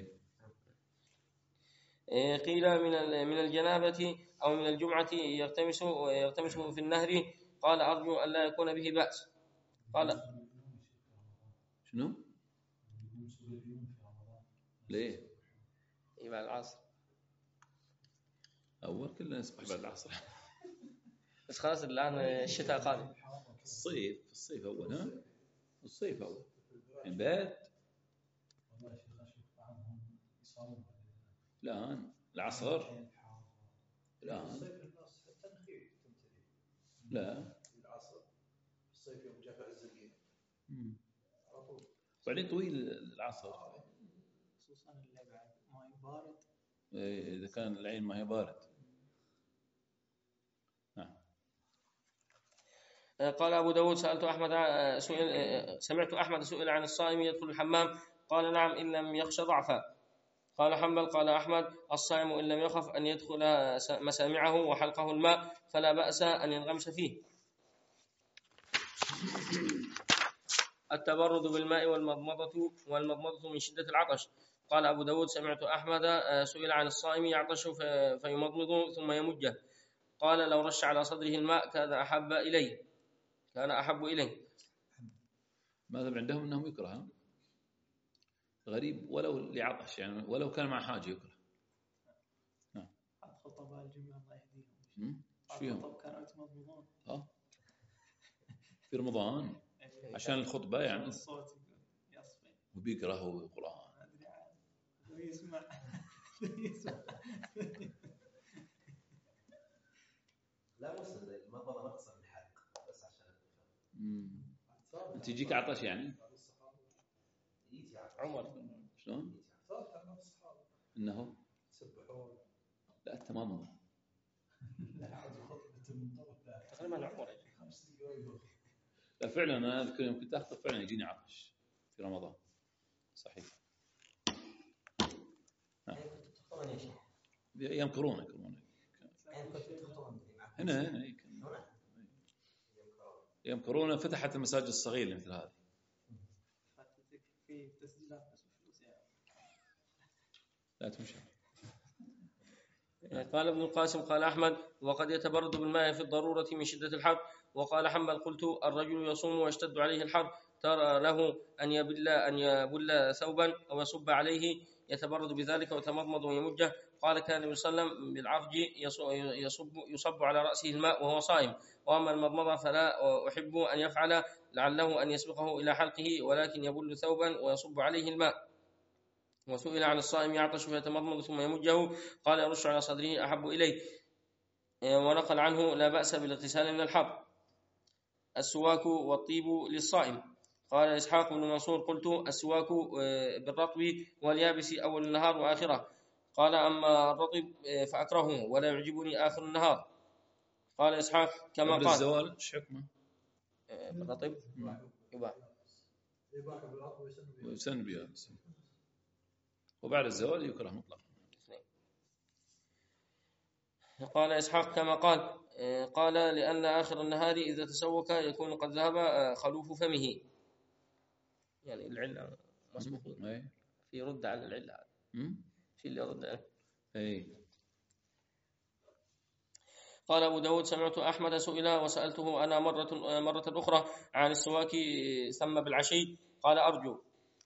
إيه قيل من من الجنابة أو من الجمعة يغتمس يغتمس في النهر. قال أرجو أن لا يكون به بأس. قال شنو؟ ليه؟ إيه بعد العصر. أول كلنا نسبح بعد العصر. بس خلاص الآن الشتاء قادم. الصيف الصيف أول ها؟ الصيف أول. يعني بيت. الآن العصر. الآن. لا. الصيف يوم جاء الزقين. بعدين طويل العصر. خصوصا اللي بعد ماء بارد. إذا كان العين ما هي بارد. نعم. قال أبو داود سألت أحمد سئل سمعت أحمد سئل عن الصائم يدخل الحمام؟ قال نعم إن لم يخش ضعفا. قال حنبل قال أحمد الصائم إن لم يخف أن يدخل مسامعه وحلقه الماء فلا بأس أن ينغمس فيه. التبرد بالماء والمضمضة والمضمضة من شدة العطش. قال أبو داود سمعت أحمد سئل عن الصائم يعطش فيمضمض ثم يمجه. قال لو رش على صدره الماء كان أحب إليه كان أحب إليه. ماذا عندهم أنهم يكره غريب ولو لعطش يعني ولو كان مع حاجة يكره. نعم. خطباء الجمعة الله يهديهم. شو فيهم؟ كانوا يتمضمضون. ها. في رمضان عشان الخطبة يعني. الصوت يصفي. وبيقرأوا القرآن. ويسمع. لا وصل المضمضة مقصر الحلق بس عشان. امم. أنت يجيك عطش يعني؟ عمر شلون؟ إنه سبحون. لا التمضمض. لا عاد خطبة المضمضة. تقريبا عمر. لا فعلا أنا أذكر يوم كنت أخطب فعلا يجيني عطش في رمضان. صحيح. أيام كورونا كورونا. هنا هنا أيام كورونا فتحت المساجد الصغيرة مثل هذه. في تسجيلات بس فلوس يعني. لا تمشي. قال ابن القاسم قال أحمد وقد يتبرد بالماء في الضرورة من شدة الحر. وقال حنبل قلت الرجل يصوم ويشتد عليه الحر ترى له أن يبل أن يبل ثوبا أو يصب عليه يتبرد بذلك ويتمضمض ويمجه. قال كان النبي صلى الله عليه وسلم بالعرج يصب يصب على رأسه الماء وهو صائم. وأما المضمضة فلا أحب أن يفعل لعله أن يسبقه إلى حلقه ولكن يبل ثوبا ويصب عليه الماء. وسئل عن الصائم يعطش فيتمضمض ثم يمجه. قال يرش على صدره أحب إليه. ونقل عنه لا بأس بالاغتسال من الحر. السواك والطيب للصائم. قال إسحاق بن منصور قلت السواك بالرطب واليابس أول النهار وآخره. قال أما الرطب فأكرهه ولا يعجبني آخر النهار. قال إسحاق كما قال الزوال ايش حكمه؟ بالرطب يباح يباح بالرطب ويسن بها وبعد الزوال يكره مطلقا. قال إسحاق كما قال قال لأن آخر النهار إذا تسوك يكون قد ذهب خلوف فمه يعني العلة مسبوقين في رد على العلة في اللي رد عليه. أي. قال أبو داود سمعت أحمد سئل وسألته أنا مرة مرة أخرى عن السواك ثم بالعشي. قال أرجو.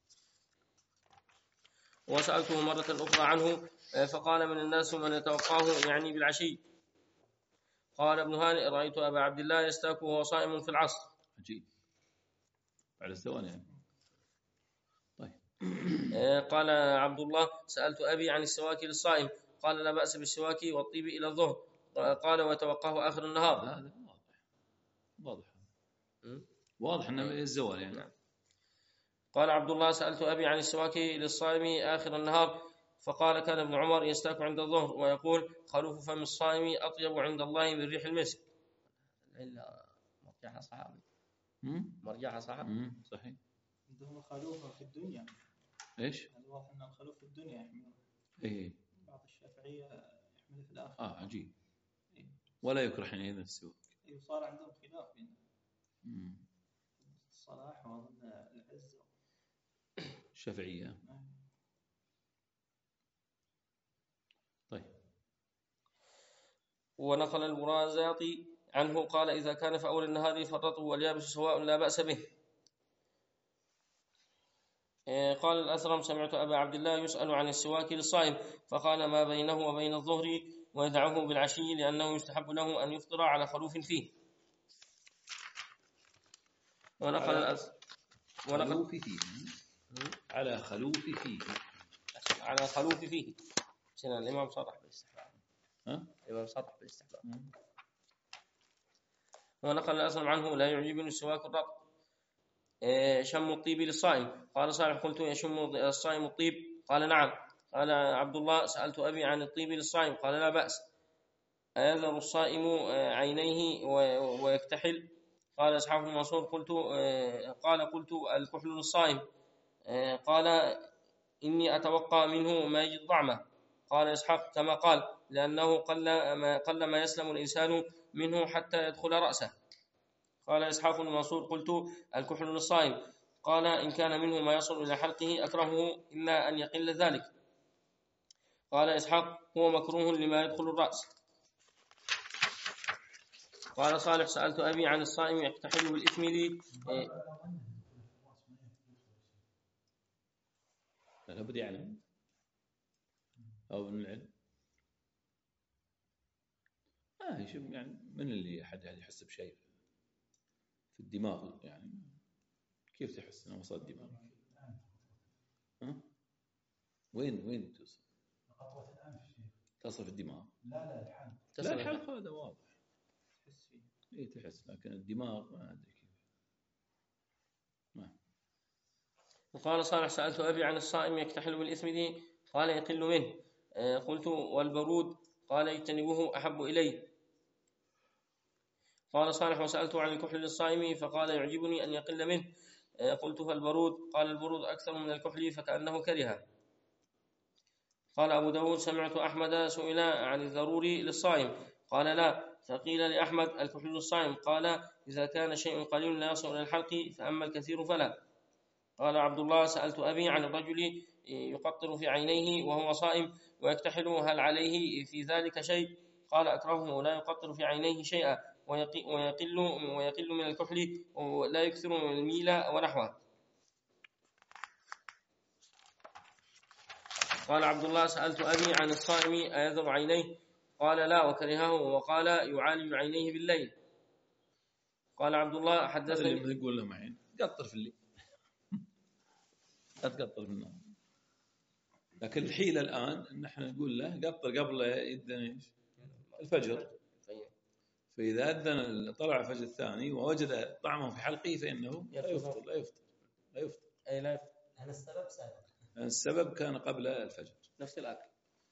وسألته مرة أخرى عنه فقال من الناس من يتوقاه يعني بالعشي. قال ابن هانئ رأيت أبا عبد الله يستاك وهو صائم في العصر. عجيب على الزوال يعني. طيب. قال عبد الله سألت أبي عن السواك للصائم. قال لا بأس بالسواك والطيب إلى الظهر. قال ويتوقاه آخر النهار. هذا واضح واضح واضح أنه الزوال يعني. نعم. قال عبد الله سألت أبي عن السواك للصائم آخر النهار. فقال كان ابن عمر يستاك عند الظهر ويقول خلوف فم الصائم أطيب عند الله من ريح المسك. إلا مرجعها صحابي. مرجعها صحابي. صحيح. عندهم الخلوفة في الدنيا. ايش؟ الواضح ان الخلوف في الدنيا يحمله. ايه. بعض الشافعية يحمله في الآخرة. اه عجيب. إيه. ولا يكره حينئذ السواك. إيه صار عندهم خلاف بين مم. الصلاح وأظن العز. الشافعية. طيب. ونقل البرازاطي عنه قال إذا كان في أول النهار فالرطب واليابس سواء لا بأس به. قال الأثرم سمعت أبا عبد الله يسأل عن السواك للصائم فقال ما بينه وبين الظهر ويدعه بالعشي لأنه يستحب له أن يفطر على خلوف فيه. ونقل الأثرم خلوف فيه على خلوف فيه على خلوف فيه. سنة الإمام صرح بالاستحباب. ها؟ الإمام صرح بالاستحباب. ونقل الأثرم عنه لا يعجبني السواك الرطب شم الطيب للصائم. قال صالح قلت يشم الصائم الطيب؟ قال نعم. قال عبد الله سألت أبي عن الطيب للصائم قال لا بأس. أيذر الصائم عينيه ويكتحل؟ قال أصحاب المنصور قلت قال قلت الكحل للصائم. قال إني أتوقع منه ما يجد طعمه. قال إسحاق كما قال لأنه قل ما, قل ما يسلم الإنسان منه حتى يدخل رأسه. قال إسحاق المنصور قلت الكحل للصائم. قال إن كان منه ما يصل إلى حلقه أكرهه إلا أن يقل ذلك. قال إسحاق هو مكروه لما يدخل الرأس. قال صالح سألت أبي عن الصائم يكتحل بالإثم لي. لا بد يعلم أو من العلم. آه يعني من اللي أحد يحس بشيء في الدماغ يعني كيف تحس أنه وصل الدماغ؟ ها؟ وين وين توصل؟ قطوة الأنف شيخ. تصل في الدماغ؟ لا لا الحلق. لا الحلق هذا واضح. تحس فيه. إيه تحس لكن الدماغ ما أدري كيف. ما. وقال صالح سألت أبي عن الصائم يكتحل بالإثم دي قال يقل منه. قلت والبرود؟ قال يجتنبه أحب إلي. قال صالح وسألت عن الكحل للصائم فقال يعجبني أن يقل منه. قلت فالبرود؟ قال البرود أكثر من الكحل فكأنه كره. قال أبو داود سمعت أحمد سئل عن الضروري للصائم قال لا. فقيل لأحمد الكحل للصائم؟ قال إذا كان شيء قليل لا يصل إلى الحلق فأما الكثير فلا. قال عبد الله سألت أبي عن الرجل يقطر في عينيه وهو صائم ويكتحل هل عليه في ذلك شيء؟ قال أكرهه لا يقطر في عينيه شيئا ويقل ويقل من الكحل ولا يكثر من الميل ونحوه. قال عبد الله سألت أبي عن الصائم أيذر عينيه؟ قال لا وكرهه وقال يعالج عينيه بالليل. قال عبد الله حدثني اللي يقول له معين قطر في الليل لا تقطر في النهار. لكن الحيلة الآن إن إحنا نقول له قطر قبل يدن الفجر. فإذا أذن طلع الفجر الثاني ووجد طعمه في حلقه فإنه لا يفطر لا يفطر لا يفطر. أي لا يفطر. لأن السبب سابق. لأن السبب كان قبل الفجر. نفس الأكل.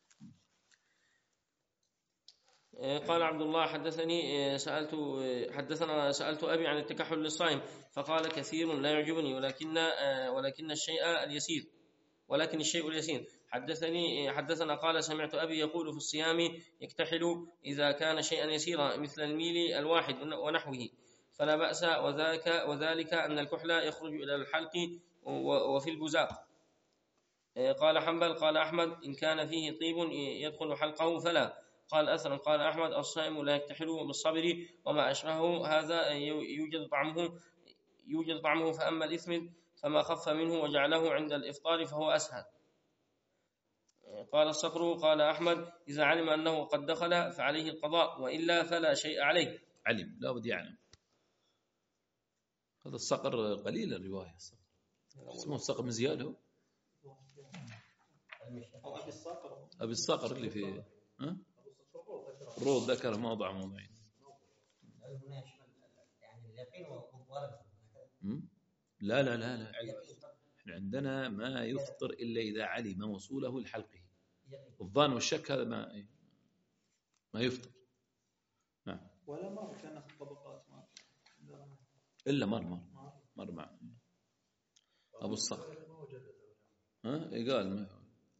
قال عبد الله حدثني سألت حدثنا سألت أبي عن التكحل للصائم فقال كثير لا يعجبني ولكن ولكن الشيء اليسير ولكن الشيء اليسير. حدثني حدثنا قال سمعت أبي يقول في الصيام يكتحل إذا كان شيئا يسيرا مثل الميل الواحد ونحوه فلا بأس وذلك وذلك أن الكحل يخرج إلى الحلق وفي البزاق. قال حنبل قال أحمد إن كان فيه طيب يدخل حلقه فلا. قال أثرم قال أحمد الصائم لا يكتحل بالصبر وما أشبهه هذا يوجد طعمه يوجد طعمه فأما الإثم فما خف منه وجعله عند الإفطار فهو أسهل. قال الصقر قال أحمد إذا علم أنه قد دخل فعليه القضاء وإلا فلا شيء عليه. علم لا بد يعلم. هذا الصقر قليل الرواية. اسمه الصقر من زياد هو أبي الصقر أبي الصقر اللي في ها الروض ذكر موضع موضعين. يعني اليقين والضرب. لا لا لا لا احنا عندنا ما يفطر إلا إذا علم وصوله لحلقه. الظن والشك هذا ما ما يفطر. نعم. ولا مر كان في الطبقات مر إلا مر مر مر مع أبو الصقر ها إيه قال ما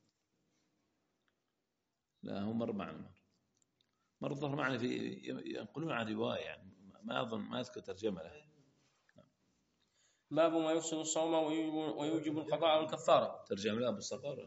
لا هو مر معنا مر ظهر معنا في ينقلون عن رواية يعني ما أظن ما أذكر ترجمة له. باب ما يفسد الصوم ويوجب, ويوجب القضاء والكفارة. ترجمة له أبو الصقر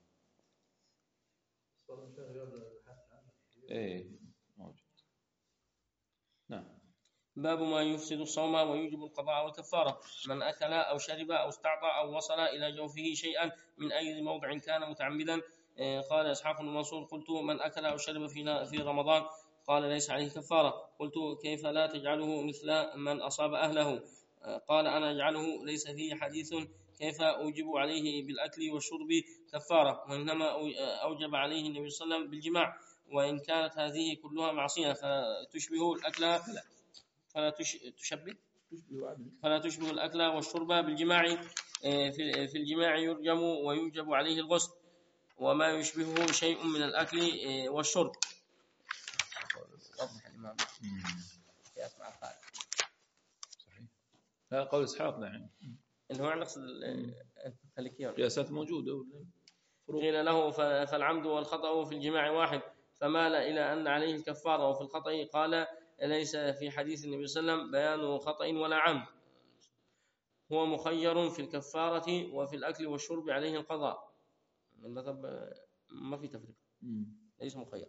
إيه موجود. نعم. باب ما يفسد الصوم ويوجب القضاء والكفارة. من أكل أو شرب أو استعطى أو وصل إلى جوفه شيئا من أي موضع كان متعمدا. قال إسحاق بن منصور قلت من أكل أو شرب في رمضان قال ليس عليه كفارة. قلت كيف لا تجعله مثل من أصاب أهله؟ قال أنا أجعله ليس فيه حديث كيف أوجب عليه بالأكل والشرب كفارة، وإنما أوجب عليه النبي صلى الله عليه وسلم بالجماع، وإن كانت هذه كلها معصية فتشبه الأكل فلا تشبه فلا تشبه الأكل والشرب بالجماع. في الجماع يرجم ويوجب عليه الغسل، وما يشبهه شيء من الأكل والشرب. وضح الإمام يسمع قال صحيح. لا قول إسحاق نعم اللي هو نقصد الكيان قياسات موجودة. قيل له فالعمد والخطأ في الجماع واحد، فمال إلى أن عليه الكفارة. وفي الخطأ قال ليس في حديث النبي صلى الله عليه وسلم بيان خطأ ولا عمد، هو مخير في الكفارة وفي الأكل والشرب عليه القضاء. ما في تفريق، ليس مخير.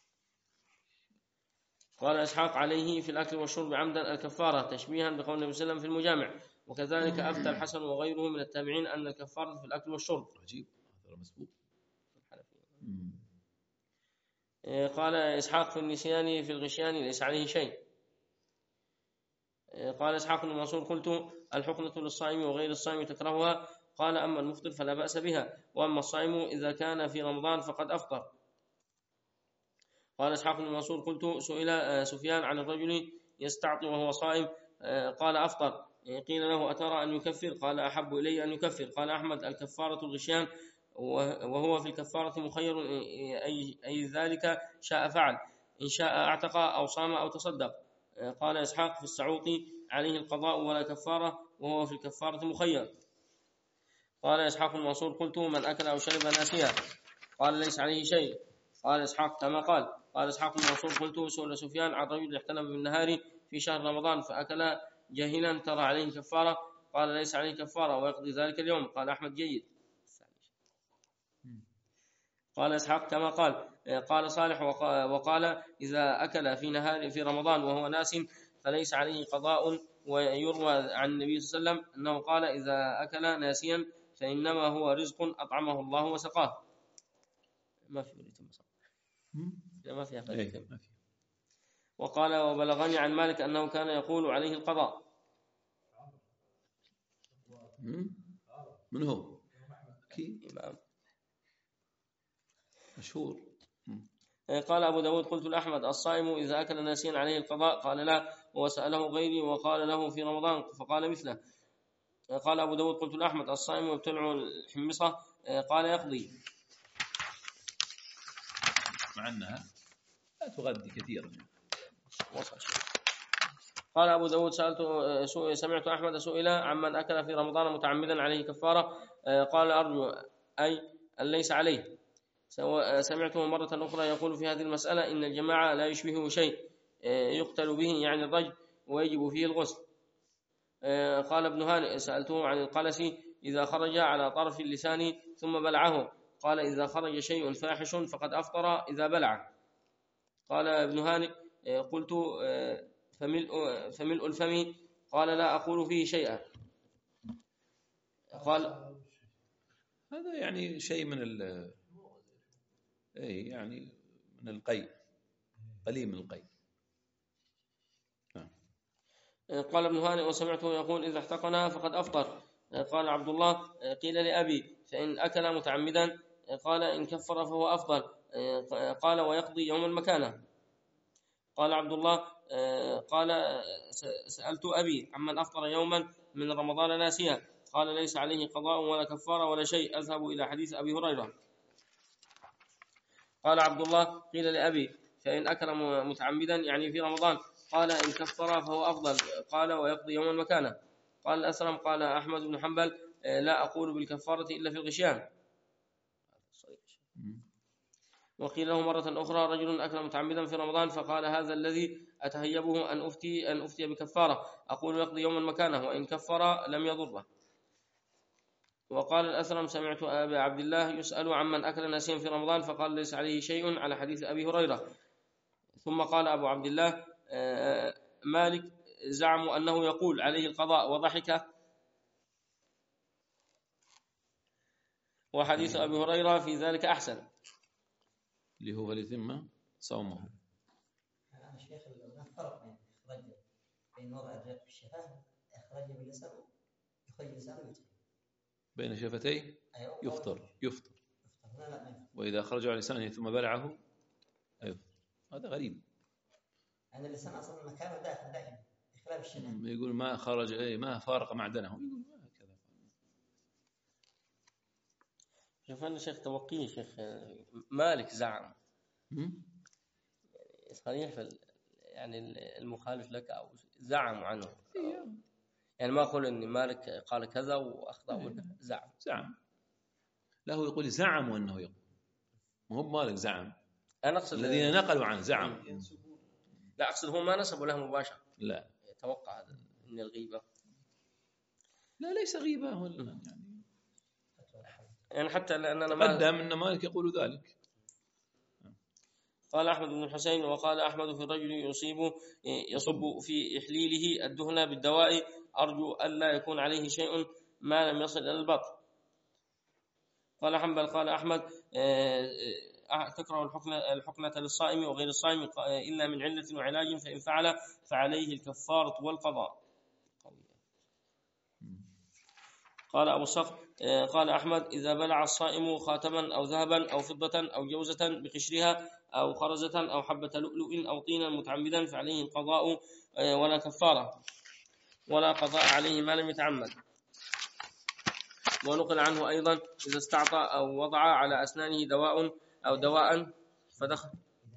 قال إسحاق عليه في الأكل والشرب عمدا الكفارة، تشبيها بقول النبي صلى الله عليه وسلم في المجامع. وكذلك أفتى الحسن وغيره من التابعين أن الكفارة في الأكل والشرب. عجيب هذا مسبوق. قال إسحاق في النسيان في الغشيان ليس عليه شيء. قال إسحاق بن منصور قلت الحقنة للصائم وغير الصائم تكرهها. قال أما المفطر فلا بأس بها، وأما الصائم إذا كان في رمضان فقد أفطر. قال إسحاق بن منصور قلت سئل سفيان عن الرجل يستعطي وهو صائم قال أفطر، قيل له أترى أن يكفر؟ قال أحب إلي أن يكفر. قال أحمد الكفارة الغشيان، وهو في الكفارة مخير، أي, أي ذلك شاء فعل، إن شاء اعتق أو صام أو تصدق. قال إسحاق في السعوطي عليه القضاء ولا كفارة، وهو في الكفارة مخير. قال إسحاق المنصور قلت من أكل أو شرب ناسيا قال ليس عليه شيء. قال إسحاق كما قال. قال إسحاق المنصور قلت سئل سفيان عن رجل احتلم بالنهار في شهر رمضان فأكل جاهلا ترى عليه كفارة؟ قال ليس عليه كفارة ويقضي ذلك اليوم. قال أحمد جيد. قال إسحاق كما قال. قال صالح وقال إذا أكل في نهار في رمضان وهو ناس فليس عليه قضاء. ويروى عن النبي صلى الله عليه وسلم أنه قال إذا أكل ناسيا فإنما هو رزق أطعمه الله وسقاه. ما في ما فيها فائدة. وقال وبلغني عن مالك أنه كان يقول عليه القضاء. من هو؟ إمام مشهور. قال أبو داود قلت لأحمد الصائم إذا أكل ناسيا عليه القضاء؟ قال لا، وسأله غيري وقال له في رمضان فقال مثله. قال أبو داود قلت لأحمد الصائم وابتلع الحمصة؟ قال يقضي، مع أنها لا تغذي كثيرا. قال أبو داود سألت سمعت أحمد سئل عمن أكل في رمضان متعمدا عليه كفارة؟ قال أرجو أي أن ليس عليه. سمعته مرة أخرى يقول في هذه المسألة إن الجماعة لا يشبهه شيء يقتل به يعني الرجل ويجب فيه الغسل. قال ابن هانئ سألته عن القلس إذا خرج على طرف اللسان ثم بلعه، قال إذا خرج شيء فاحش فقد أفطر إذا بلع. قال ابن هانئ قلت فملء, فملء الفم؟ قال لا أقول فيه شيئا. قال هذا يعني شيء من ال اي يعني من القي، قليل من القي. قال ابن هانئ وسمعته يقول إذا احتقنا فقد أفطر. قال عبد الله قيل لأبي فإن أكل متعمدا؟ قال إن كفر فهو أفضل. قال ويقضي يوم المكانة. قال عبد الله قال سألت أبي عمن أفطر يوما من رمضان ناسيا؟ قال ليس عليه قضاء ولا كفارة ولا شيء، أذهب إلى حديث أبي هريرة. قال عبد الله قيل لأبي فإن أكل متعمدا يعني في رمضان؟ قال إن كفر فهو أفضل. قال ويقضي يوم المكانة. قال الأسرم قال أحمد بن حنبل لا أقول بالكفارة إلا في الغشيان. وقيل له مرة أخرى رجل أكل متعمدا في رمضان فقال هذا الذي أتهيبه أن أفتي أن أفتي بكفارة، أقول يقضي يوما مكانه وإن كفر لم يضره. وقال الأثرم سمعت أبا عبد الله يسأل عمن أكل ناسيا في رمضان فقال ليس عليه شيء على حديث أبي هريرة. ثم قال أبو عبد الله مالك زعموا أنه يقول عليه القضاء وضحك. وحديث أبي هريرة في ذلك أحسن اللي هو ليتم صومه. أنا شيخ الفرق بين إخراج بين وضع الريق في الشفاه إخراجه باللسان يخرج لسانه ويدخل بين شفتيه أيوة. يفطر يفطر لا لا ما وإذا خرج على لسانه ثم بلعه أيوة. هذا غريب. أن اللسان أصلا مكانه داخل دائما بخلاف الشفاه. يقول ما خرج أي ما فارق معدنه، يقول ما هكذا. شوف أنا شيخ توقيه شيخ مالك زعم صريح في يعني المخالف لك أو زعم عنه، يعني ما أقول إن مالك قال كذا وأخطأ، زعم زعم له يقول زعموا أنه يقول، ما هو مالك زعم، أنا أقصد الذين نقلوا عنه زعم. لا أقصد هو ما نسبوا له مباشرة. لا يتوقع هذا من الغيبة. لا ليس غيبة يعني يعني حتى لأننا ما قدم أن مالك يقول ذلك. قال أحمد بن الحسين وقال أحمد في الرجل يصيب يصب في إحليله الدهن بالدواء أرجو ألا يكون عليه شيء ما لم يصل إلى البطن. قال حنبل قال أحمد تكره الحقنة الحقنة للصائم وغير الصائم إلا من علة وعلاج فإن فعل فعليه الكفارة والقضاء. قال أبو الصخر قال أحمد إذا بلع الصائم خاتما أو ذهبا أو فضة أو جوزة بقشرها أو خرزة أو حبة لؤلؤ أو طينا متعمدا فعليه القضاء ولا كفارة ولا قضاء عليه ما لم يتعمد. ونقل عنه أيضا إذا استعطى أو وضع على أسنانه دواء أو دواء فدخل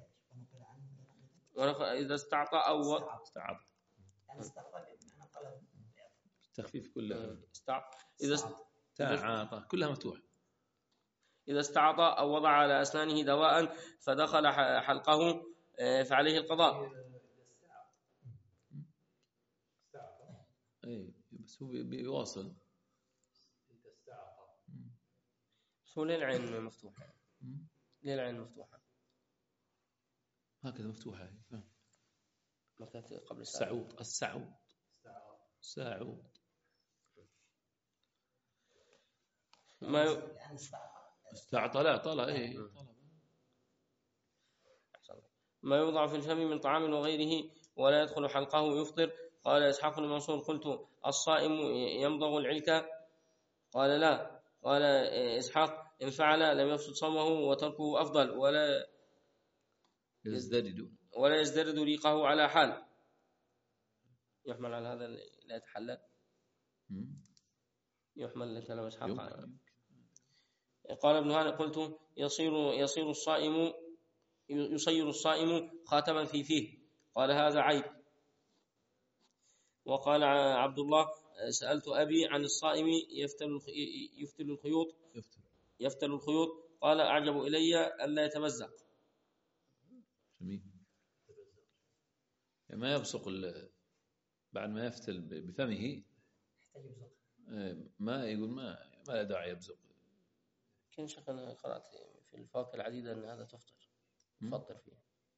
إذا استعطى أو استعط التخفيف كله استعط إذا استعطى كلها مفتوح. إذا استعطى أو وضع على أسنانه دواء فدخل حلقه فعليه القضاء. أي بس هو بيواصل. هو ليه العين مفتوحة؟ ليه العين مفتوحة؟ هكذا مفتوحة هي. قبل السعود السعود سعود ما ي... استعطى لا طلع ايه ما يوضع في الفم من طعام وغيره ولا يدخل حلقه يفطر. قال إسحاق بن منصور قلت الصائم يمضغ العلكة؟ قال لا. قال إسحاق إن فعل لم يفسد صومه وتركه أفضل ولا يزدرد ولا يزدرد ريقه على حال. يحمل على هذا لا يتحلل، يحمل لكلام إسحاق. قال ابن هانئ قلت يصير يصير الصائم يصير الصائم خاتما في فيه، قال هذا عيب. وقال عبد الله سألت أبي عن الصائم يفتل يفتل الخيوط يفتل الخيوط قال أعجب إلي ألا يتمزق. جميل. ما يبصق بعد ما يفتل بفمه ما يقول ما ما لا داعي يبزق. كان شيخ أنا قرأت في الفواكه العديدة أن هذا تفطر تفطر فيه.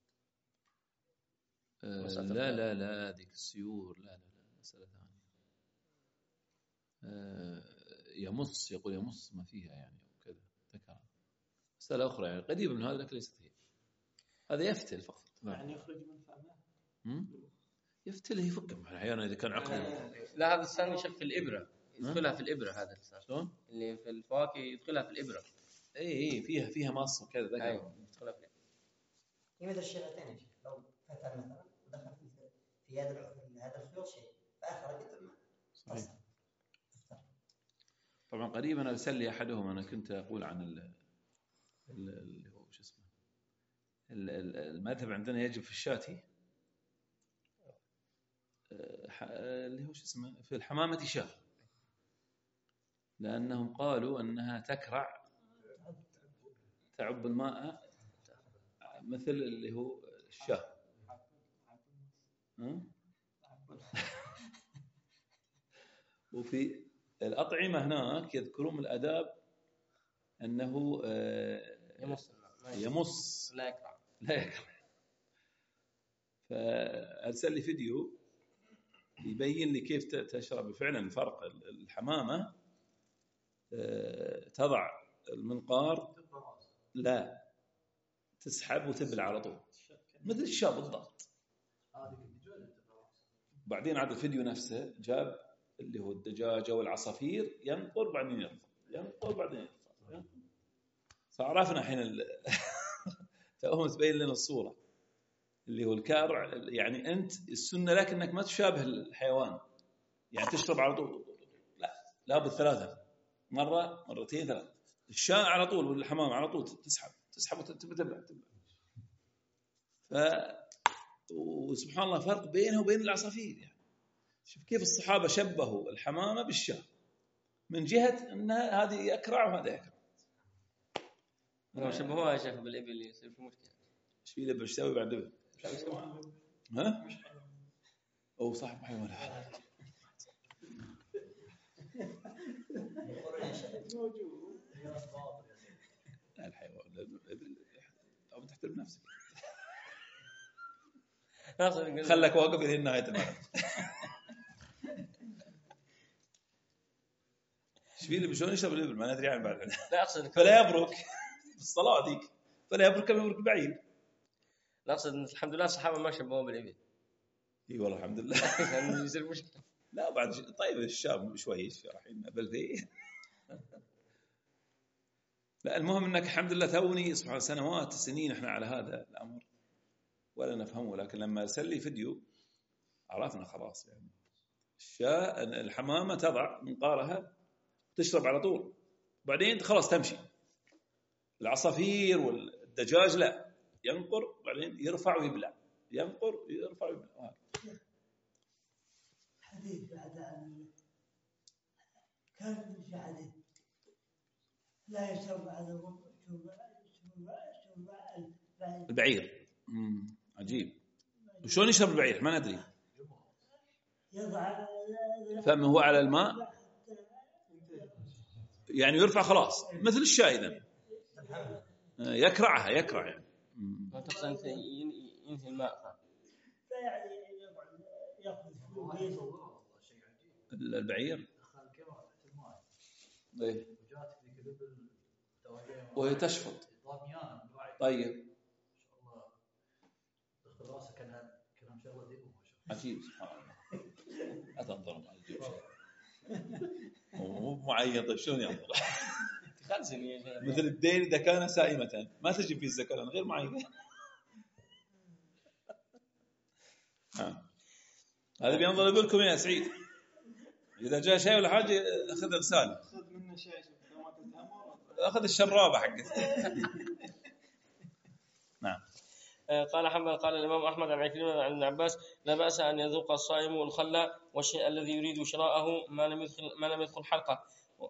أه لا لا لا هذيك السيور لا لا لا مسألة ثانية. أه يمص يقول يمص ما فيها يعني وكذا ذكر مسألة أخرى يعني قريبة من هذا لكن ليست هي. هذا يفتل فقط يعني يخرج من فمه يفتل يفك أحيانا إذا كان عقل. لا هذا الثاني شك في الإبرة يدخلها في الإبرة. هذا شلون اللي في الفواكه يدخلها في الإبرة. اي اي فيها فيها مص وكذا ذكر. ايوه يدخلها في الإبرة. هي مثل الشغلتين لو فتى مثلا ودخل في هذا هذا الخيوط شيء فأخرج ثم طبعا قريبا أرسل أحدهم أنا كنت أقول عن اللي هو شو اسمه المذهب عندنا يجب في الشاتي اللي هو شو اسمه في الحمامة شاه لأنهم قالوا أنها تكرع تعب الماء مثل اللي هو الشاه. وفي الأطعمة هناك يذكرون من الآداب أنه يمص يمص لا يكره لا يكره. فأرسل لي فيديو يبين لي كيف تشرب فعلا فرق. الحمامة تضع المنقار لا تسحب وتبلع على طول مثل الشاب بالضبط. بعدين عاد الفيديو نفسه جاب اللي هو الدجاجة والعصافير ينقر بعدين يرفع ينقر بعدين يرفع. فعرفنا الحين تأهم تبين لنا الصورة اللي هو الكارع. يعني أنت السنة لك أنك ما تشابه الحيوان يعني تشرب على طول لا لابد ثلاثة مرة مرتين ثلاثة. الشاء على طول والحمام على طول تسحب تسحب وتبلع تبلع. ف وسبحان الله فرق بينه وبين العصافير. يعني شوف كيف الصحابة شبهوا الحمامة بالشاة من جهة أن هذه يكرع وهذا يكرع. لو شبهوها يا شيخ بالإبل يصير في مشكلة. ايش في الإبل؟ ايش تسوي بعد الإبل؟ ها؟ أو صاحب حيوان لا الحيوان الإبل أو تحترم نفسك. خلك واقف إلى نهاية المعنى. ايش في اللي شلون يشرب الإبل ما ندري عن بعد. لا أقصد فلا يبرك في الصلاة ديك فلا يبرك كما يبرك بعيد. لا أقصد الحمد لله الصحابة ما شبهوا بالإبل. اي والله الحمد لله. يعني يصير مشكلة. لا بعد طيب الشاب شوي راح ينقبل فيه. لا المهم انك الحمد لله توني سبحان سنوات سنين احنا على هذا الامر ولا نفهمه. لكن لما ارسل لي فيديو عرفنا خلاص. يعني الشاة الحمامة تضع منقارها تشرب على طول بعدين خلاص تمشي. العصافير والدجاج لا ينقر بعدين يرفع ويبلع ينقر يرفع ويبلع. حديث بعد عن كان في حديث لا يشرب بعد الوضوء البعير. امم عجيب. وشلون يشرب البعير ما ندري. يضع فمه هو على الماء يعني يرفع خلاص مثل الشاي إذن يكرعها يكرع يعني. ما تقصد أنت ينهي الماء يعني يأخذ البعير ايه وهي تشفط. طيب عجيب سبحان الله. أتنظر مع الجيب مو معين. طيب شلون ينظر؟ مثل الدين إذا كان سائمة ما تجب فيه الزكاة غير معين. هذا بينظر لكم يا سعيد إذا جاء شيء ولا حاجة أخذ رسالة خذ منه شيء أخذ الشرابة حقه. نعم. قال حنبل قال الإمام أحمد عن عكرمة عن ابن عباس لا بأس أن يذوق الصائم الخل والشيء الذي يريد شراءه ما لم يدخل ما لم يدخل حلقة.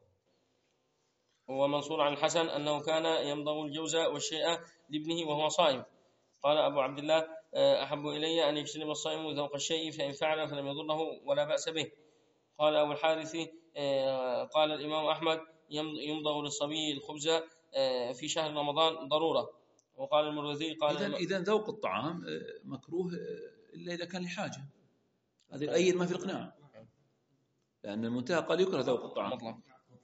ومنصور عن الحسن أنه كان يمضغ الجوز والشيء لابنه وهو صائم. قال أبو عبد الله أحب إلي أن يشرب الصائم ذوق الشيء فإن فعل فلم يضره ولا بأس به. قال أبو الحارث قال الإمام أحمد يمضغ للصبي الخبز في شهر رمضان ضرورة. وقال المروزي قال إذن, إذن ذوق الطعام مكروه إلا إذا كان لحاجة. هذا يؤيد ما في الإقناع لأن المنتهى قال يكره ذوق الطعام مطلق.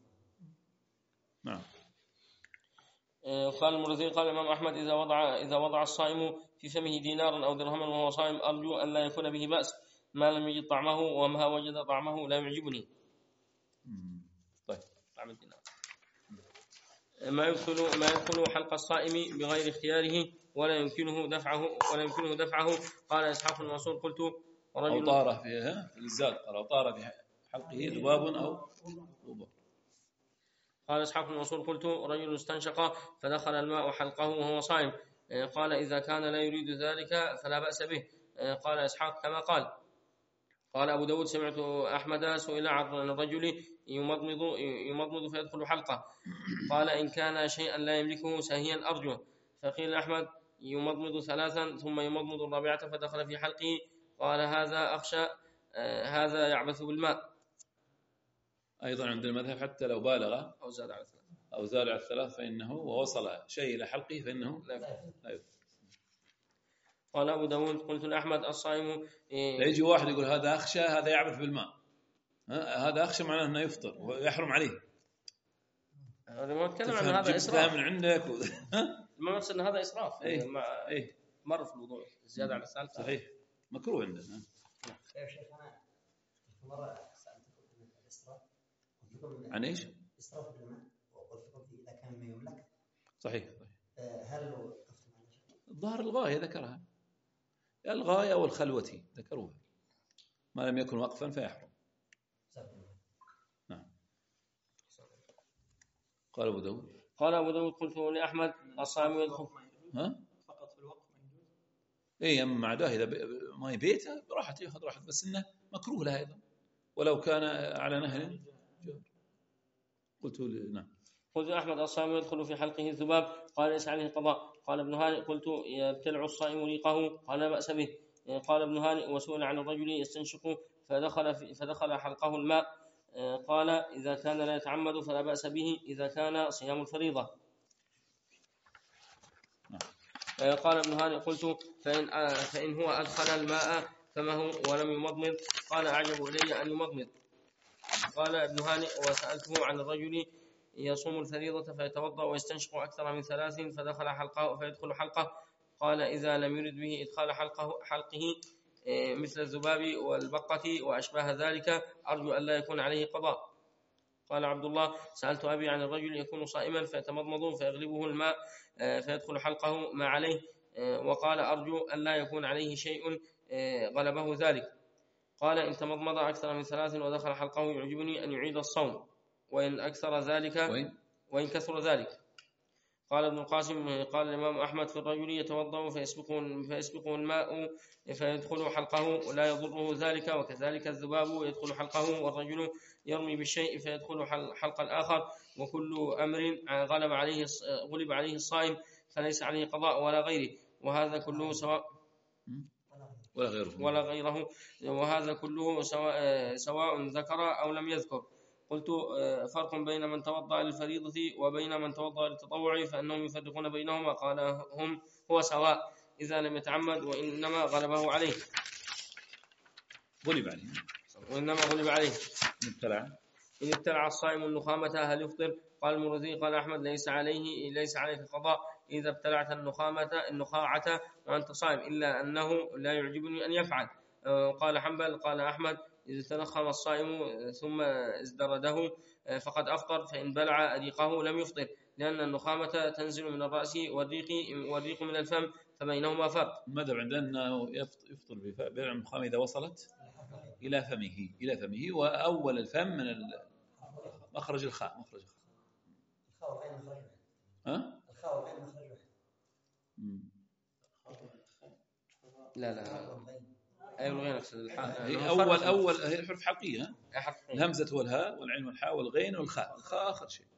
نعم. قال المروزي قال الإمام أحمد إذا وضع إذا وضع الصائم في فمه دينارا أو درهما وهو صائم أرجو أن لا يكون به بأس ما لم يجد طعمه وما وجد طعمه لا يعجبني. طيب طعم الدينار ما يدخل ما يدخل حلق الصائم بغير اختياره ولا يمكنه دفعه ولا يمكنه دفعه. قال إسحاق المنصور قلت رجل أو طار فيها في الزاد أو طار في حلقه ذباب أو ذباب. قال إسحاق المنصور قلت رجل استنشق فدخل الماء حلقه وهو صائم. قال إذا كان لا يريد ذلك فلا بأس به. قال إسحاق كما قال. قال أبو داود سمعت أحمد سئل عن الرجل يمضمض يمضمض فيدخل حلقة، قال إن كان شيئا لا يملكه ساهيا أرجوه. فقيل أحمد يمضمض ثلاثا ثم يمضمض الرابعة فدخل في حلقه، قال هذا أخشى هذا يعبث بالماء. أيضا عند المذهب حتى لو بالغ أو زاد على ثلاث أو زاد على الثلاث فإنه ووصل شيء إلى حلقه فإنه لا يفطر. قال أبو داود قلت لأحمد الصائم لا يجي واحد يقول هذا أخشى هذا يعبث بالماء، هذا أخشى معناه أنه يفطر ويحرم عليه. ما نتكلم عن هذا إسراف من عندك و... ما نفس أن هذا إسراف. إيه؟ ما إيه؟ مر في الوضوء زيادة على الثالث صحيح مكروه عندنا. يا شيخ أنا مرة سألتكم عن الإسراف عن إيش؟ إسراف بالماء وقلت لكم إذا كان ما يملك. صحيح صحيح. هل وقفتم على شيء؟ الظاهر الغاية ذكرها، الغاية والخلوة ذكروها، ما لم يكن وقفا فيحرم. نعم. قال أبو داود قال أبو داود قلت لأحمد الصائم يدخل ها فقط في الوقت منجوز. إيه أما مع ده إذا ما يبيته براحته يأخذ راحته، بس إنه مكروه له أيضا ولو كان على نهر. قلت نعم. قلت أحمد الصائم يدخل في حلقه الذباب، قال ليس عليه قضاء. قال ابن هانئ قلت يبتلع الصائم ريقه، قال لا بأس به. قال ابن هانئ وسئل عن الرجل يستنشق فدخل في فدخل حلقه الماء، قال إذا كان لا يتعمد فلا بأس به إذا كان صيام الفريضة. قال ابن هانئ قلت فإن, فإن هو أدخل الماء فما هو ولم يمضمض، قال أعجب إلي أن يمضمض. قال ابن هانئ وسألته عن الرجل يصوم الفريضة فيتوضأ ويستنشق أكثر من ثلاث فدخل حلقه فيدخل حلقه، قال إذا لم يرد به إدخال حلقه, حلقه مثل الذباب والبقة وأشباه ذلك أرجو أن لا يكون عليه قضاء. قال عبد الله سألت أبي عن الرجل يكون صائما فيتمضمض فيغلبه الماء فيدخل حلقه ما عليه، وقال أرجو أن لا يكون عليه شيء غلبه ذلك. قال إن تمضمض أكثر من ثلاث ودخل حلقه يعجبني أن يعيد الصوم وإن أكثر ذلك وين؟ وإن كثر ذلك. قال ابن القاسم قال الإمام أحمد في الرجل يتوضأ فيسبقه, فيسبقه الماء فيدخل حلقه ولا يضره ذلك، وكذلك الذباب يدخل حلقه والرجل يرمي بالشيء فيدخل حلق الآخر، وكل أمر غلب عليه غلب عليه الصائم فليس عليه قضاء ولا غيره، وهذا كله سواء ولا غيره ولا غيره وهذا كله سواء, سواء ذكر أو لم يذكر. قلت فرق بين من توضأ للفريضة وبين من توضأ للتطوع فإنهم يفرقون بينهما، قال هم هو سواء إذا لم يتعمد وإنما غلبه عليه غلب عليه وإنما غلب عليه. ابتلع إن ابتلع الصائم النخامة هل يفطر؟ قال المرذي قال أحمد ليس عليه ليس عليك قضاء إذا ابتلعت النخامة النخاعة وأنت صائم، إلا أنه لا يعجبني أن يفعل. قال حنبل قال أحمد إذا تنخم الصائم ثم ازدرده فقد أفطر، فإن بلع أريقه لم يفطر، لأن النخامة تنزل من الرأس والريق والريق من الفم فبينهما فرق. المذهب عندنا أنه يفطر ببلع النخامة إذا وصلت إلى فمه إلى فمه وأول الفم من مخرج الخاء مخرج الخاء وغين مخرج ها؟ الخاء وغين مخرج لا لا أي الغين أقصد الحاء هي أول أول هي الحرف حلقية، الهمزة والهاء والعين والحاء والغين والخاء، الخاء آخر شيء.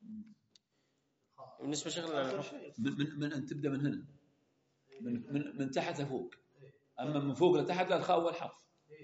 بالنسبة شغل من, من, من أن تبدأ من هنا من, من, من تحت لفوق، أما من فوق لتحت الخاء أول حرف.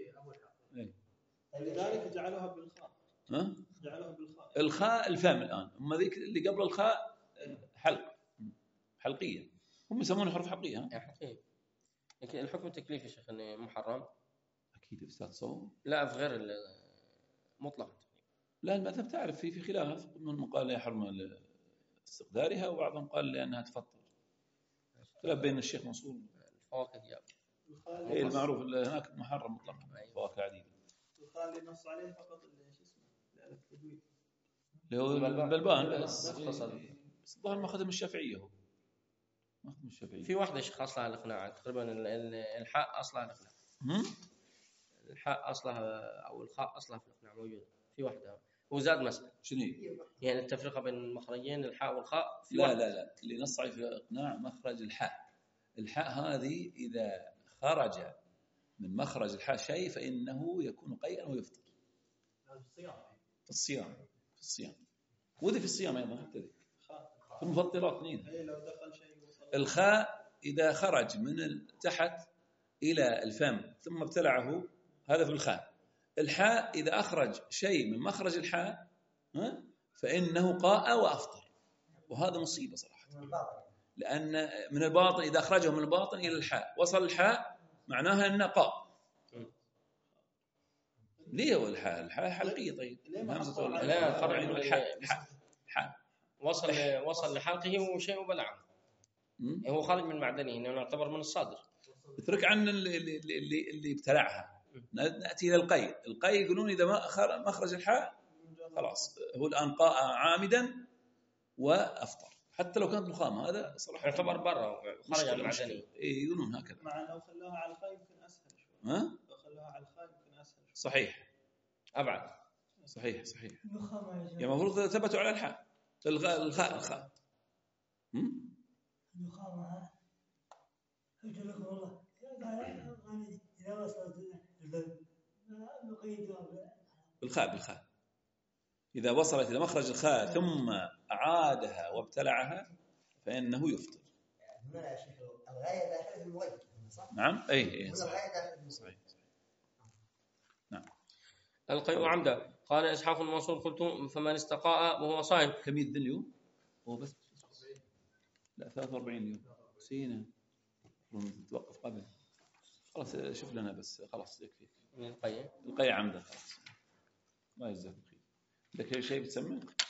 لذلك جعلوها بالخاء. ها؟ جعلوها بالخاء. الخاء الفم الآن، أما ذيك اللي قبل الخاء حلق حلقية، هم يسمونها حرف حلقية. ها؟ حلقية. لكن الحكم التكليفي شيخ إنه محرم. أكيد أستاذ صوم. لا في غير المطلق. لا المذهب تعرف في في خلاف، من قال يحرم استقدارها وبعضهم قال لأنها تفطر. خلاف بين الشيخ منصور. الفواكه جاب. هي المعروف هناك محرم مطلقا فواكه عديدة. الخال اللي نص عليه فقط اللي شو اسمه لا التجويد. اللي هو البلبان بس. بس الظاهر ما خدم الشافعية هو. ما خدم الشافعية. في واحدة شيخ أصلها الإقناع تقريبا الحاء أصلها الإقناع. الحاء أصلها أو الخاء أصلها في الإقناع موجود في واحدة. وزاد مسألة. شنو؟ يعني التفرقة بين المخرجين الحاء والخاء. في لا واحدة. لا لا اللي نص عليه في الإقناع مخرج الحاء. الحاء هذه إذا خرج من مخرج الحاء شيء فإنه يكون قيئا ويفطر. في الصيام في الصيام وذي في الصيام أيضا حتى ذي في المفطرات اثنين. الخاء إذا خرج من تحت إلى الفم ثم ابتلعه هذا في الخاء. الحاء إذا أخرج شيء من مخرج الحاء فإنه قاء وأفطر، وهذا مصيبة صراحة، لأن من الباطن إذا أخرجه من الباطن إلى الحاء وصل الحاء معناها أنه قاء. ليه هو الحاء الحاء حلقية؟ طيب لا خرج من الحاء حاء وصل وصل لحلقه وشيء بلعه، هو خارج من معدنه انه يعتبر من الصادر. اترك عن اللي اللي اللي ابتلعها. ناتي الى القي. القي يقولون اذا ما مخرج الحاء خلاص هو الان قاء عامدا وافطر حتى لو كانت نخامه، هذا صراحه يعتبر برا خرج عن معدنه. اي يقولون هكذا. مع لو خلاها على الخاء يمكن اسهل شوي. ها لو خلاها على الخاء يمكن اسهل شوي. صحيح ابعد. صحيح صحيح. يعني المفروض ثبتوا على الحاء الخاء الخاء الخاء. امم النخامة قلت لكم والله إذا وصلت الفم نقيدها بالخاء بالخاء إذا وصلت إلى مخرج الخاء ثم أعادها وابتلعها فإنه يفطر. هنا يا شيخ الغاية داخل في المغير صح؟ نعم أي أي صحيح. صحيح. صحيح. نعم. القيء عمدا. قال إسحاق المنصور قلت فمن استقاء وهو صائم. كم يد اليوم؟ هو بس لا ثلاثة وأربعين يوم سينا نتوقف قبل خلاص. شوف لنا بس خلاص يكفي. القيء القيء عمدا خلاص ما يزال. عندك شيء بتسمع؟